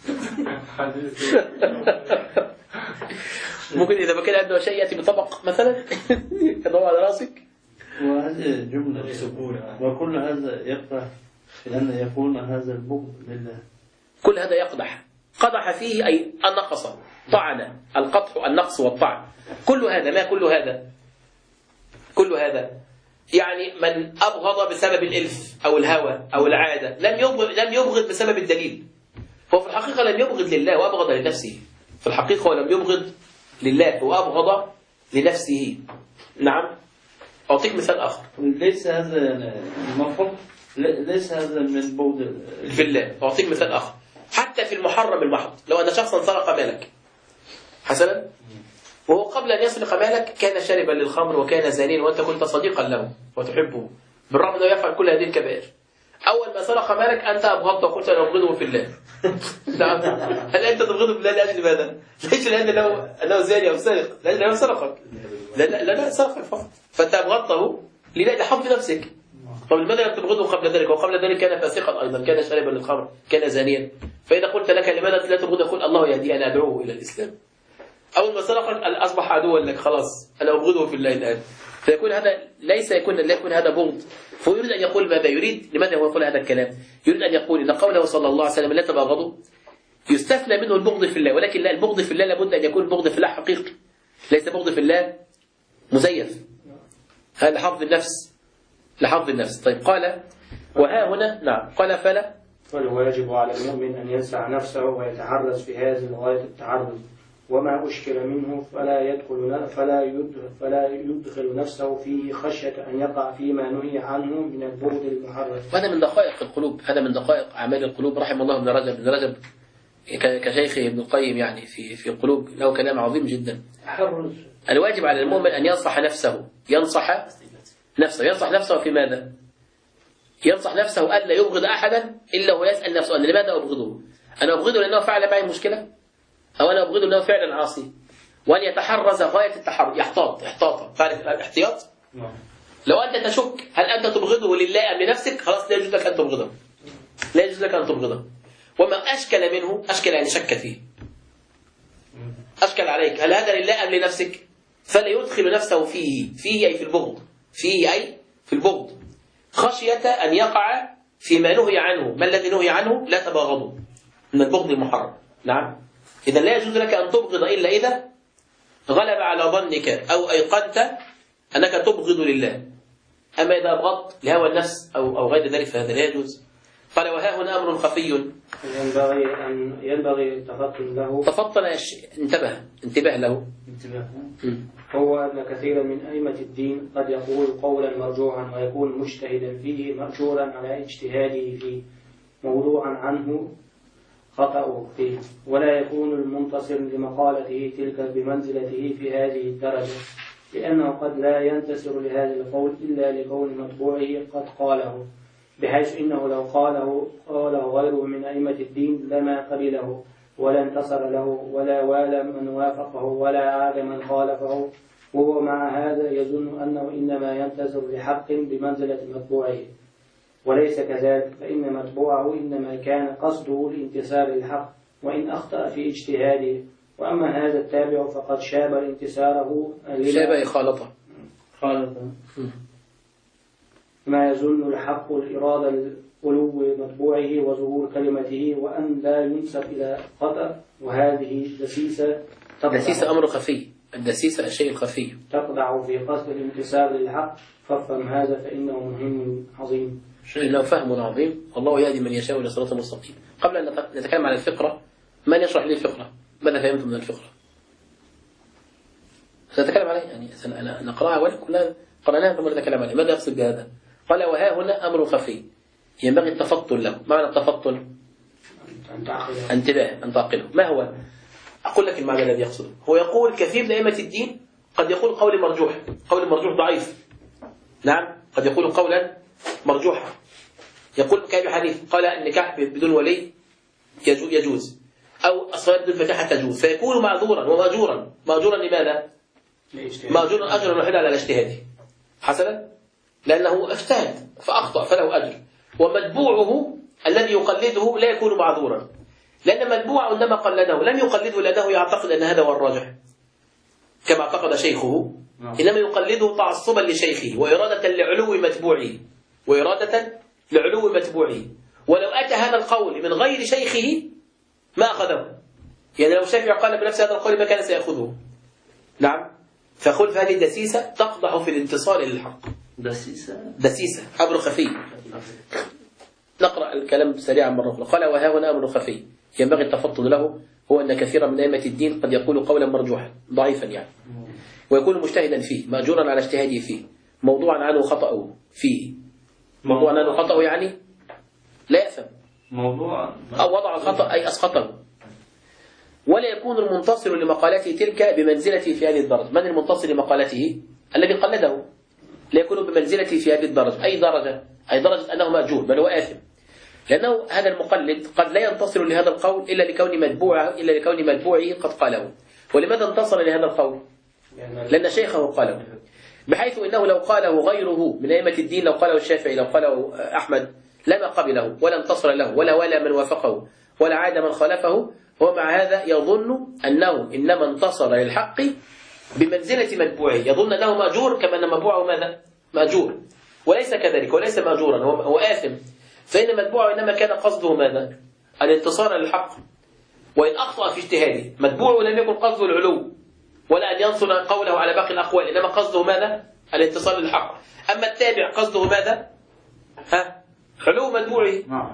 ممكن إذا ما كان عنده شيء يأتي بطبق مثلا يضع على راسك. وهذه جملة وكل هذا يقدح في أن يكون هذا البغض لله. كل هذا يقدح، قدح فيه أي النقص، طعن، القطع، النقص والطعن. كل هذا، ما كل هذا؟ كل هذا يعني من أبغض بسبب الإلف أو الهوى أو العادة لم يبغض بسبب الدليل. هو في الحقيقة لم يبغض لله وأبغض لنفسه. في الحقيقة هو لم يبغض لله وأبغض لنفسه، نعم. أعطيك مثال آخر. ليس هذا المفروض، ليس هذا من بغض في الله. أعطيك مثال آخر. حتى في المحرم المحض، لو أن شخصا سرق مالك حسنا، وهو قبل أن يسرق مالك كان شاربا للخمر وكان زانيا وأنت كنت صديقا له وتحبه، بالرغم أنه يفعل كل هذه الكبائر. أول ما سرق مالك أنت أبغضته وقلت أنا أبغضه في الله. نعم. هل أنت تبغضه بالله لأجل ماذا؟ ليس لأنه زاني أو سارق، لأنه سرقك، لا سرقك فقط، فأنت أبغضته لحب نفسك. طب لماذا لم تبغضه قبل ذلك؟ وقبل ذلك كان فاسقا أيضا، كان شاربا للخمر، كان زانيا. فإذا قلت لك لماذا لا تبغضه، قل الله يهدي، أنا أدعوه إلى الإسلام. أول ما سرقك أصبح عدوا لك، خلاص أنا أبغضه في الله الآن. فيكون هذا لا يكون هذا بغض. فيريد أن يقول ماذا يريد؟ لماذا هو يقول هذا الكلام؟ يريد أن يقول إن قوله صلى الله عليه وسلم لا تبغضوا يستثنى منه البغض في الله، ولكن لا، البغض في الله لابد أن يكون البغض في الله حقيقي، ليس بغض في الله مزيف. هذا لحفظ النفس، لحفظ النفس. طيب قال وها هنا، نعم، قال فلا فالواجب على المؤمن أن ينسع نفسه ويتحرز في هذه الغاية التحرز، وما أشكل منه فلا يدخل نفسه فيه خشية أن يقع فيما نهي عنه من البغض المحرم. وهذا من دقائق القلوب، هذا من دقائق أعمال القلوب. رحم الله ابن رجب. ابن رجب كشيخه ابن القيم يعني في القلوب له كلام عظيم جدا. الواجب على المؤمن أن ينصح نفسه، ينصح نفسه في ماذا؟ ينصح نفسه ألا يبغض أحدا إلا هو يسأل نفسه أن لماذا أبغضه؟ أنا أبغضه لأنه فعل معي مشكلة، أو أنا أبغضه لأنه فعلا عاصي، وأن يتحرز غاية التحرز، يحتاط. تعرف الاحتياط؟ لو أنت تشك هل أنت تبغضه لله أم لنفسك، خلاص لا يجوز لك أن تبغضه، لا يجوز لك أن تبغضه. وما أشكل منه، أشكل يعني شك فيه، أشكل عليك هل هذا لله أم لنفسك، فلا يدخل نفسه فيه أي في البغض، فيه أي في البغض، خشية أن يقع فيما نهي عنه. ما الذي نهي عنه؟ لا تباغضوا، من البغض المحرم. نعم. إذا لا يجوز لك أن تبغض إلا إذا غلب على ظنك أو أيقنت أنك تبغض لله. أما إذا أبغضت لهوى النفس أو غير ذلك فهذا لا يجوز. قال وها هنا أمر خفي ينبغي التفطن له. تفطن انتبه له. هو أن كثيرا من أئمة الدين قد يقول قولا مرجوعا ويكون مجتهدا فيه مأجورا على اجتهاده فيه، موضوعا عنه خطأه فيه، ولا يكون المنتصر لمقالته تلك بمنزلته في هذه الدرجة، لأنه قد لا ينتصر لهذا القول إلا لكون متبوعه قد قاله، بحيث إنه لو قاله غيره من أئمة الدين لما قبله ولا انتصر له ولا والى من وافقه ولا عاد من خالفه، وهو مع هذا يظن أنه إنما ينتصر لحق بمنزلة متبوعه، وليس كذلك، فإن متبوعه إنما كان قصده الانتصار للحق وإن أخطأ في اجتهاده، وأما هذا التابع فقد شاب انتصاره خالطه ما يظن الحق الإرادة لألو متبوعه وظهور كلمته وأن لا ينسب إلى خطأ، وهذه دسيسة أمر خفي. الدسيسة الشيء الخفي تقدع في قصد الانتصار للحق، فافهم هذا فإنه مهم عظيم. إنه فهم عظيم، والله يهدي من يشاء إلى صراط مستقيم. قبل أن نتكلم عن الفقرة، من يشرح لي الفقرة؟ ماذا فهمت من الفقرة؟ سنتكلم عليه يعني نقرأها ولا كلها قرأناها ثم نتكلم عليه. ماذا يقصد بهذا؟ قال وها هنا أمر خفي ينبغي التفطن له. معنى التفطن انتباه، أن تعقله. ما هو؟ أقول لك المعنى الذي يقصده. هو يقول كثير من أئمة الدين قد يقول قول مرجوح ضعيف. نعم، قد يقول قولا مرجوحا. يقول كأبي حنيفة قال النكاح بدون ولي يجوز، أو الصلاة بدون فاتحة تجوز، فيكون معذورا ومأجورا لماذا؟ مأجورا أجرا واحدا على اجتهاده حسنا، لأنه اجتهد فأخطأ فله أجر. ومتبوعه الذي يقلده لا يكون معذورا، لأن متبوعه عندما قلده لم يقلده لأنه يعتقد أن هذا هو الراجح كما اعتقد شيخه، إنما يقلده تعصبا لشيخه وإرادة لعلو متبوعه. ولو أتى هذا القول من غير شيخه ما أخذه، يعني لو الشافعي قال بنفس هذا القول ما كان سيأخذه. نعم، فخلف هذه الدسيسة تقدح في الانتصار للحق. دسيسة أمر خفي. نقرأ الكلام سريعا مرة أخرى. قال وها هنا أمر خفي ينبغي التفطن له، هو أن كثيرا من أئمة الدين قد يقول قولا مرجوحا ضعيفا يعني، ويكون مجتهدا فيه مأجورا على اجتهاده فيه، موضوعا عنه خطأه فيه. موضوعا عنه خطأه يعني لا يأثم، أو وضع الخطأ أي أسقطه. ولا يكون المنتصر لمقالته تلك بمنزلته في هذه الدرجة. من المنتصر لمقالته؟ الذي قلده. لا يكون بمنزلته في هذه الدرجة. أي درجة؟ أي درجة أنه مأجور بل هو آثم، لأنه هذا المقلد قد لا ينتصر لهذا القول إلا لكون متبوعه قد قاله. ولماذا انتصر لهذا القول؟ لأن شيخه قاله، بحيث إنه لو قاله غيره من أئمة الدين، لو قاله الشافعي، لو قاله أحمد، لما قبله ولا انتصر له ولا من وافقه ولا عاد من خالفه. ومع هذا يظن أنه إنما انتصر للحق بمنزلة متبوعه، يظن أنه مأجور كما أن متبوعه ماذا؟ مأجور، وليس كذلك، وليس مأجورا، هو آثم. فإن متبوعه إنما كان قصده ماذا؟ الانتصار للحق، وإن أخطأ في اجتهاده متبوعه لم يكن قصده العلو ولا أن ينصر قوله على باقي الأقوال، إنما قصده ماذا؟ الانتصار للحق. أما التابع قصده ماذا؟ علو متبوعه،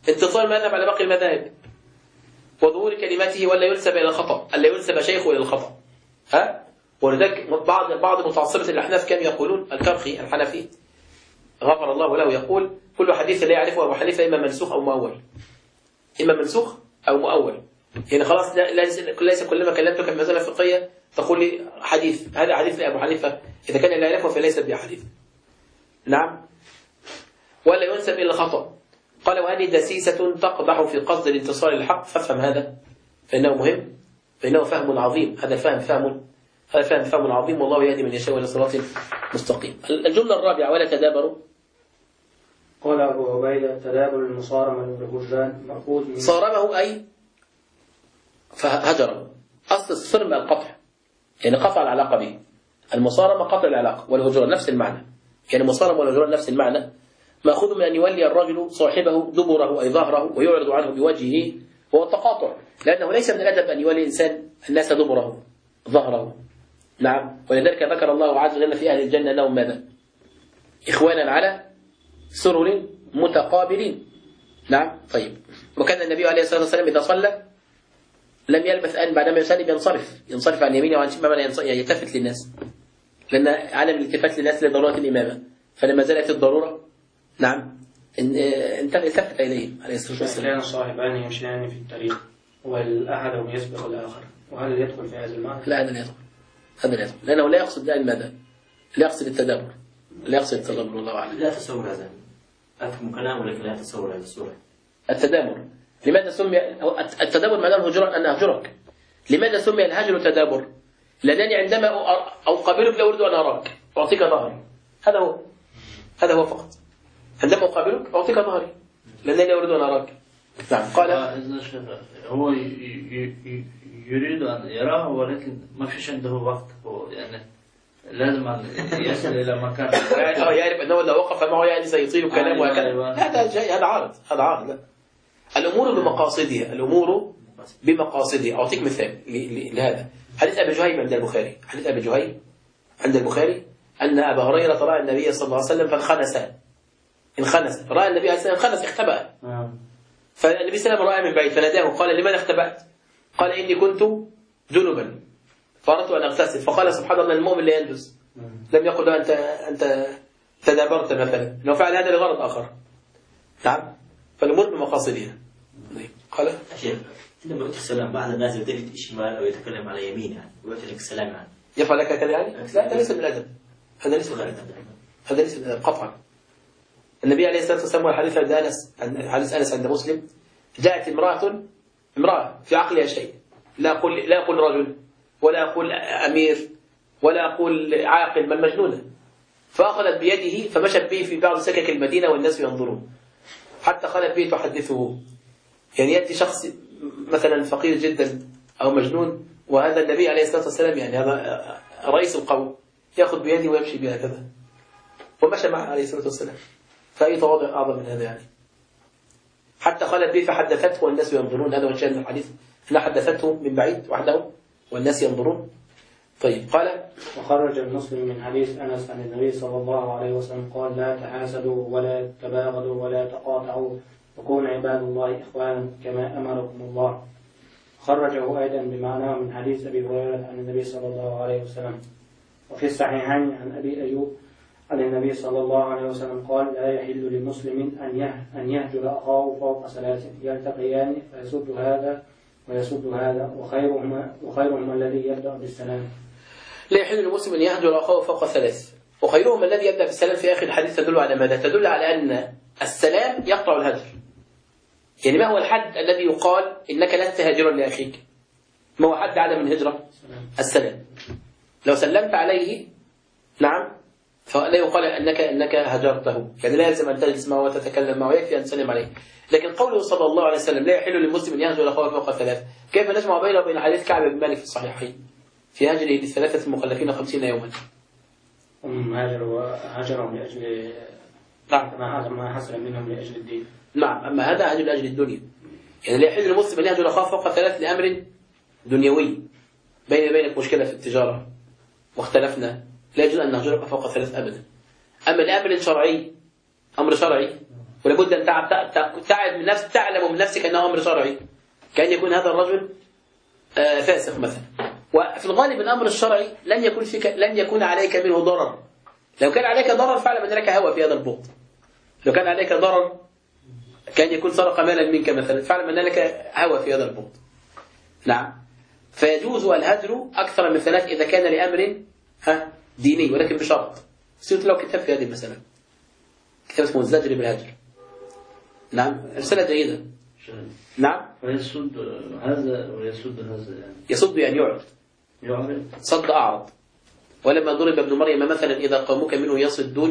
انتصار المذهب على باقي المذاهب، وظهور كلمته ولا ينسب إلى الخطأ، ألا ينسب شيخه إلى الخطأ. ولذلك بعض متعصبة الأحناف كانوا يقولون، الكرخي الحنفي غفر الله له يقول كل حديث لا يعرفه أبو حنيفة إما منسوخ أو مؤول، إما منسوخ أو مؤول. يعني خلاص ليس كلما كلمتك في المسألة الفقهية تقول لي حديث هذا حديث لأبو حنيفة، إذا كان لا يعرفه فليس بحديث. نعم. ولا ينسب إلى الخطأ. قال وهذه دسيسة تقدح في قصد الانتصار للحق، فافهم هذا فإنه مهم، فإنه فهم عظيم. هذا فهم عظيم، والله يهدي من يشاء إلى صراط مستقيم. الجملة الرابعة ولا تدابروا. قال أبو عبيدة تدابر المصارمة للهجران مأخوذ من صارمه أي فهجره. أصل الصرم القطع، يعني قطع العلاقة به. المصارمة قطع العلاقة، والهجران نفس المعنى، يعني المصارمة والهجران نفس المعنى. مأخوذ من أن يولي الرجل صاحبه دبره أي ظهره ويعرض عنه بوجهه، وهو التقاطع، لأنه ليس من الأدب أن يولي الإنسان الناس دبره ظهره. نعم. ولذلك ذكر الله عز وجل في أهل الجنة أنهم ماذا؟ إخوانا على سرر متقابلين. نعم. طيب. وكان النبي عليه الصلاة والسلام إذا صلى لم يلبث أن بعدما يسلم ينصرف عن يمينه وعن شماله، يلتفت للناس، لأن عالم الالتفات للناس لضرورة الإمامة، فلما زالت الضرورة نعم التفت إليهم عليه الصلاة والسلام. كان صاحبان يمشيان في الطريق والأحدهم يسبق الآخر، وهل يدخل في هذا المعنى؟ لا، هذا لا يدخل، لأنه لا يقصد ده الماذا؟ لا يقصد التدابر، والله أعلم. لا تصور هذا أفهم كلام، ولكن لا تصور هذه الصورة. التدابر لماذا سمي التدابر؟ معناه الهجران أن أهجرك. لماذا سمي الهجر تدابر؟ لأنني عندما أقابلك لا أريد أن أراك أعطيك ظهري، هذا هو فقط. عندما أقابلك أعطيك ظهري لأنني لا أريد أن أراك. نعم. قال هو يريد أن يراه، ولكن ما فيش عنده وقت، هو يعني لازم يصل إلى مكان يعرف أنه لو وقف معه يعني سيطيل كلامه وهكذا. هذا عارض. لا. الأمور بمقاصدها. أعطيك مثال لهذا. حديث أبي جهيم عند البخاري أن أبا هريرة رأى النبي صلى الله عليه وسلم فانخنس. رأى النبي عليه الصلاة والسلام انخنس، اختبأ. فالنبي صلى الله عليه وسلم رأى من بعيد فناداه قال لماذا اختبأت؟ قال إني كنت جنبا فأردت أن أغتسل. فقال سبحان الله المؤمن لا ينجس. لم يقل له أنت تدابرت مثلا، لو فعل هذا لغرض آخر. نعم. فالأمور بمقاصدها. قال شيخ لما يؤتي السلام بعض الناس يلتفت شمال أو يتكلم على يمينه ويؤتي لك السلام عنه يفعل لك كذا يعني؟ لا، هذا ليس من الأدب. هذا ليس من الأدب قطعا. النبي عليه الصلاة والسلام والحديث عند أنس عند مسلم، جاءت امرأة في عقلها شيء، لا أقول رجل ولا أقول أمير ولا أقول عاقل بل مجنونة، فأخذت بيده فمشت به في بعض سكك المدينة والناس ينظرون حتى خلت به تحدثه. يعني يأتي شخص مثلا فقير جدا أو مجنون، وهذا النبي عليه الصلاة والسلام يعني هذا رئيس القوم يأخذ بيده ويمشي بها كذا، ومشى معه عليه الصلاة والسلام. فأي تواضع أعظم من هذا يعني. حتى خلت به فحدثته والناس ينظرون. هذا وجه الحديث، أنها حدثته من بعيد وحده والناس ينظرون. طيب. قال وخرج المسلم من حديث أنس عن النبي صلى الله عليه وسلم قال لا تحاسدوا ولا تباغضوا ولا تقاطعوا وكونوا عباد الله إخوانا كما أمركم الله. خرجه أيضا بمعناه من حديث أبي هريرة عن النبي صلى الله عليه وسلم. وفي الصحيحين عن أبي أيوب عن النبي صلى الله عليه وسلم قال لا يحل لمسلم أن يهجر أخاه فوق ثلاث يلتقيان فيسد هذا ويسد هذا وخيرهما الذي يبدأ بالسلام. لا يحل للمسلم أن يهجر أخاه فوق ثلاث، وخيرهم الذي يبدأ بالسلام. في آخر الحديث تدل على ماذا؟ تدل على أن السلام يقطع الهجر. يعني ما هو الحد الذي يقال إنك لست هاجرا لأخيك؟ ما هو حد عدم الهجرة؟ السلام. لو سلمت عليه نعم فلا يقال أنك هجرته، يعني لا يلزم أن تجلس معه وتتكلم معه، يكفي أن تسلم عليه. لكن قوله صلى الله عليه وسلم لا يحل للمسلم أن يهجر أخاه فوق ثلاث، كيف نجمع بينه وبين حديث كعب بن مالك في الصحيحين في هجره للثلاثة المخلفين 50 يوما؟ هاجرهم لأجل ما حصل منهم لأجل الدين. نعم. أما هذا هجر لأجل الدنيا، يعني لا يحل للمسلم أن يهجر أخاه فوق ثلاث لأمر دنيوي، بينك مشكلة في التجارة واختلفنا، لا يجوز أن نهجرك فوق ثلاث أبدا. أما لأمر شرعي، أمر شرعي ولابد أن تعلم من نفسك أنه أمر شرعي، كأن يكون هذا الرجل فاسق مثلا. وفي الغالب الأمر الشرعي لن يكون عليك منه ضرر. لو كان عليك ضرر فاعلم أن لك هوى في هذا البغض. لو كان عليك ضرر كان يكون سرق مالا منك مثلا فاعلم أن لك هوى في هذا البغض. نعم. فيجوز الهجر أكثر من 3 إذا كان لأمر ديني، ولكن بشرط. سيرت له كتاب في هذه المسألة، كتاب اسمه الزجر بالهجر. نعم، رسالة جيدة. نعم. ويسد هذا ويسد هذا يعني. يصد يعني يعرض. صد أعرض. ولما ضرب ابن مريم مثلا إذا قومك منه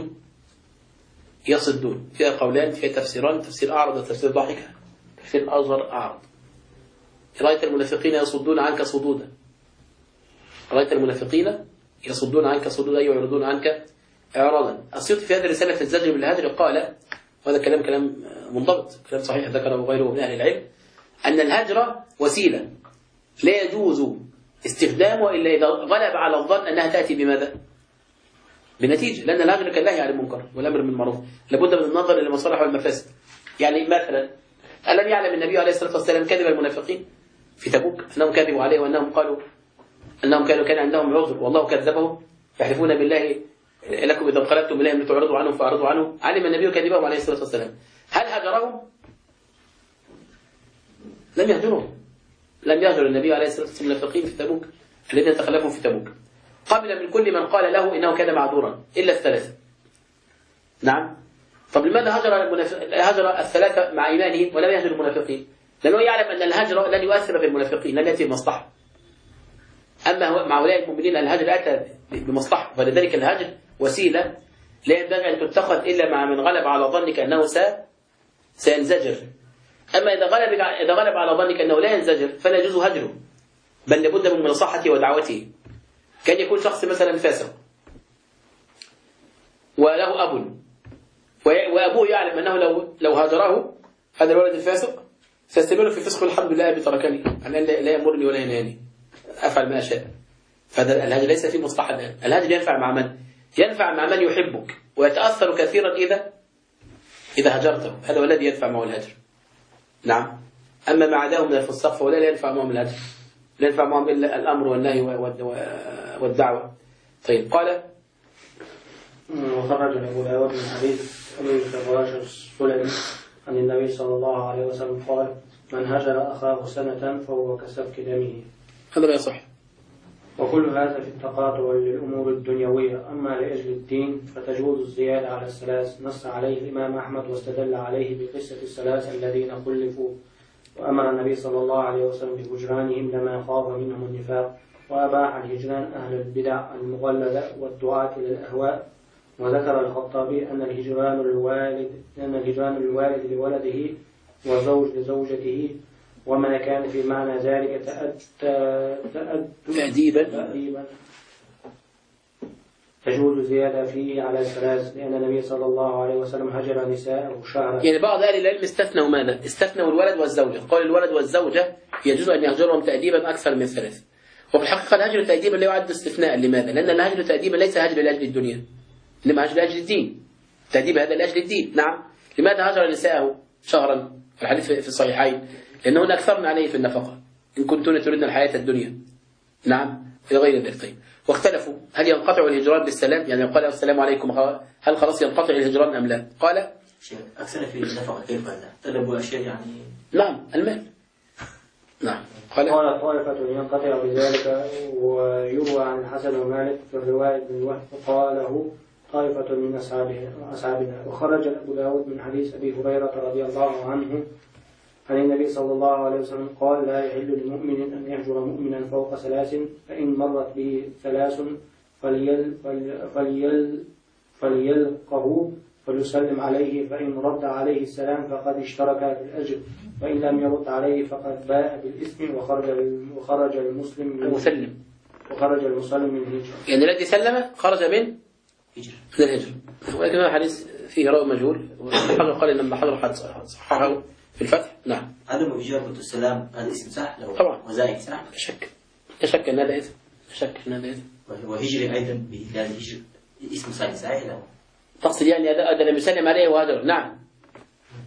يصدون فيها قولان، فيها تفسيران، تفسير أعرض وتفسير ضاحكة، تفسير أصغر أعرض. رأيت المنافقين يصدون عنك صدودا. رأيت المنافقين يصدون عنك صدودا، أي يعرضون عنك إعراضا. السيوطي في هذه الرسالة في الزجر بالهجر قال، وهذا كلام منضبط، كلام صحيح ذكره غيره من أهل العلم، أن الهجر وسيلة لا يجوز استخدامه إلا إذا غلب على الظن أنها تأتي بماذا؟ بنتيجة، لأن الهجر كالنهي عن المنكر والأمر بالمعروف، لابد من النظر إلى المصالح والمفاسد. يعني مثلا ألم يعلم النبي عليه الصلاة والسلام كذب المنافقين في تبوك أنهم كذبوا عليه وأنهم قالوا أنهم كان عندهم عذر والله كذبهم، يحلفون بالله لكم إذا انقلبتم إليهم لتعرضوا عنهم فأعرضوا عنه. علم النبي كذبهم عليه الصلاة والسلام، هل هجرهم؟ لم يهجرهم. لم يهجر النبي عليه الصلاة والسلام المنافقين في تبوك الذين تخلفوا في تبوك. قبل من كل من قال له إنه كان معذورا إلا الثلاثة. نعم. طب لماذا هجر الثلاثة مع إيمانهم ولم يهجر المنافقين؟ لأنه يعلم أن الهجر لن يؤثر في المنافقين، لن يأتي بمصلحة. أما مع أولئك المؤمنين الهجر أتى بمصلحة، فلذلك الهجر وسيلة لا ينبغي أن تتخذ إلا مع من غلب على ظنك أنه سينزجر. أما إذا غلب على ظنك أنه لا ينزجر فلا يجوز هجره، بل لابد من منصحته ودعوته. كان يكون شخص مثلا فاسق وله أب، وأبوه يعلم أنه لو هاجره هذا الولد الفاسق سيستمر في فسقه، الحمد لله بتركني أنا لا يأمرني ولا ينهاني، أفعل ما أشاء. فهذا الهجر ليس فيه مصلحة الآن. الهجر ينفع مع من؟ ينفع مع من يحبك ويتأثر كثيرا إذا هجرته، هذا هو الذي ينفع معه الهجر. نعم. أما ما عداه من الفساق فهو لا ينفع معهم الهجر، لا ينفع معهم إلا الأمر والنهي والدعوة. طيب قال وخرج أبو داود من حديث أبي فراش السلمي عن النبي صلى الله عليه وسلم قال: من هجر أخاه سنة فهو كسفك دمه. هذا لا يصح. وكل هذا في التقاطع للأمور الدنيوية. أما لأجل الدين فتجوز الزيادة على الثلاث، نص عليه الإمام أحمد واستدل عليه بقصة الثلاث الذين خلفوا، وأمر النبي صلى الله عليه وسلم بهجرانهم لما خاف منهم النفاق، وأباح الهجران أهل البدع المغلظة والدعاة إلى الأهواء. وذكر الخطابي أن الهجران الوالد لولده وزوج لزوجته وما كان في معنى ذلك تأديبا تجوز زيادة فيه على الثلاث، لأن النبي صلى الله عليه وسلم هجر نساءه شهرا. يعني بعض أهل العلم استثنوا ماذا؟ استثنوا الولد والزوجة، قال الولد والزوجة يجوز أن يهجرهم تأديبا أكثر من 3. وفي الحقيقة الهجر تأديبا لا يعد استثناء. لماذا؟ لأن الهجر تأديبا ليس هجر لأجل الدنيا، إنما هجر لأجل الدين. تأديب هذا لأجل الدين. نعم. لماذا هجر نساءه شهرا؟ الحديث في الصحيحين، لأنهن أكثرن عليه في النفقة إن كنتن تريدن الحياة الدنيا. نعم. في غير ذلك. طيب. واختلفوا هل ينقطع الهجران بالسلام؟ يعني قال السلام عليكم، هل خلاص ينقطع الهجران أم لا؟ قال أكثر في النفقة. كيف هذا؟ طلبوا أشياء يعني. نعم، المال. نعم. قال طائفة ينقطع بذلك، ويروى عن الحسن ومالك في الرواية من وحي قاله طائفة من أصحابنا. وخرج أبو داود من حديث أبي هريرة رضي الله عنه عن النبي صلى الله عليه وسلم قال: لا يحل لمؤمن أن يهجر مؤمنا فوق 3، فإن مرت به 3 فليلقه فليسلم عليه، فإن رد عليه السلام فقد اشترك في الأجر، وإن لم يرد عليه فقد باء بالإثم. وخرج المسلم من الهجرة. يعني الذي سلم خرج من الهجرة. ولكن هذا الحديث فيه راوي مجهول، والحجر قال إن الحجر قد صححه في الفتح. نعم. عدم إجابة السلام هذا اسم صح؟ لو طبعا. وزائد صح؟ لا شك أن هذا إثم. وهجري أيضا بهلال الهجر اسم صحيح له. تقصد يعني هذا لم يسلم عليه وهجر. نعم.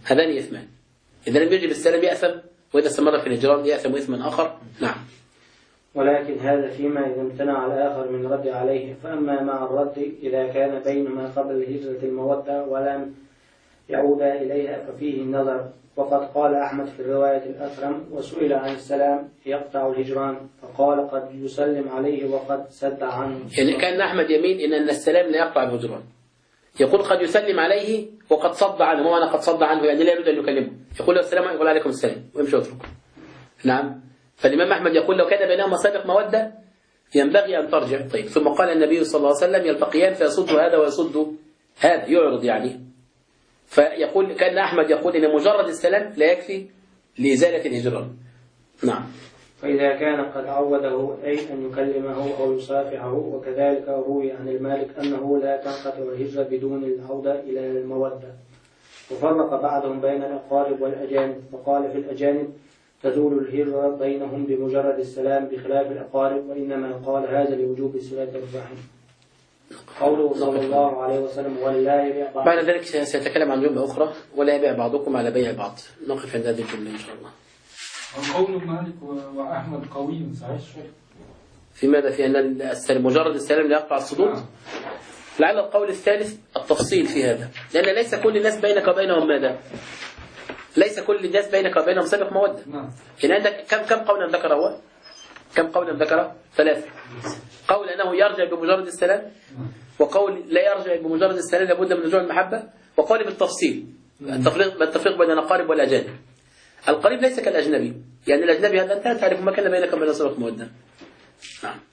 هذان إثمان. إذا لم يجب السلام يأثم، وإذا استمر في الهجران يأثم إثما آخر. نعم. ولكن هذا فيما إذا امتنع الآخر من الرد عليه. فأما مع الرد إذا كان بينهما قبل الهجرة المودة ولم يعودا إليها ففيه النظر. وقد قال أحمد في الرواية الأكرم وسئل عن السلام يقطع الهجران فقال قد يسلم عليه وقد سد عنه. يعني كان أحمد يمين إن السلام لا يقطع الهجران، يقول قد يسلم عليه وقد صد عنه. ما أنا قد صد عنه يعني لا يريد أن يكلمه، يقول له السلام يقول عليكم السلام ويمشي ويتركه. نعم. فالإمام أحمد يقول لو كان بينهما سابق مودة ينبغي أن ترجع. طيب ثم قال النبي صلى الله عليه وسلم يلتقيان فيصد هذا ويصد هذا، يعرض يعني. فيقول كان أحمد يقول إن مجرد السلام لا يكفي لإزالة الهجران. نعم. فإذا كان قد عوده أي أن يكلمه أو يصافحه. وكذلك روي عن المالك أنه لا تنقطع الهجرة بدون العودة إلى المودة. وفرق بعضهم بين الأقارب والأجانب فقال في الأجانب تزول الهجرة بينهم بمجرد السلام بخلاف الأقارب، وإنما قال هذا لوجوب صلة الرحم. قوله صلى الله عليه وسلم ولا يبيع بعض. بعد ذلك سيتكلم عن جملة أخرى ولا يبيع بعضكم على بيع بعض. نقف عند هذه الجملة إن شاء الله. قول مالك وأحمد قوي صحيح. في ماذا؟ في أن مجرد السلام لا يقطع الصدود. لعل القول الثالث التفصيل في هذا، لأن ليس كل الناس بينك وبينهم ماذا؟ ليس كل الناس بينك وبينهم سابق مودة. يعني عندك كم قولا ذكر هو؟ كم قولا ذكر؟ 3. قول أنه يرجع بمجرد السلام، وقول لا يرجع بمجرد السلام لابد من رجوع المحبة، وقول بالتفصيل التفريق بين الأقارب والأجانب. القريب ليس كالأجنبي، يعني الأجنبي هذا أنت تعرف ما كان بينك وبين سابق مودة. نعم.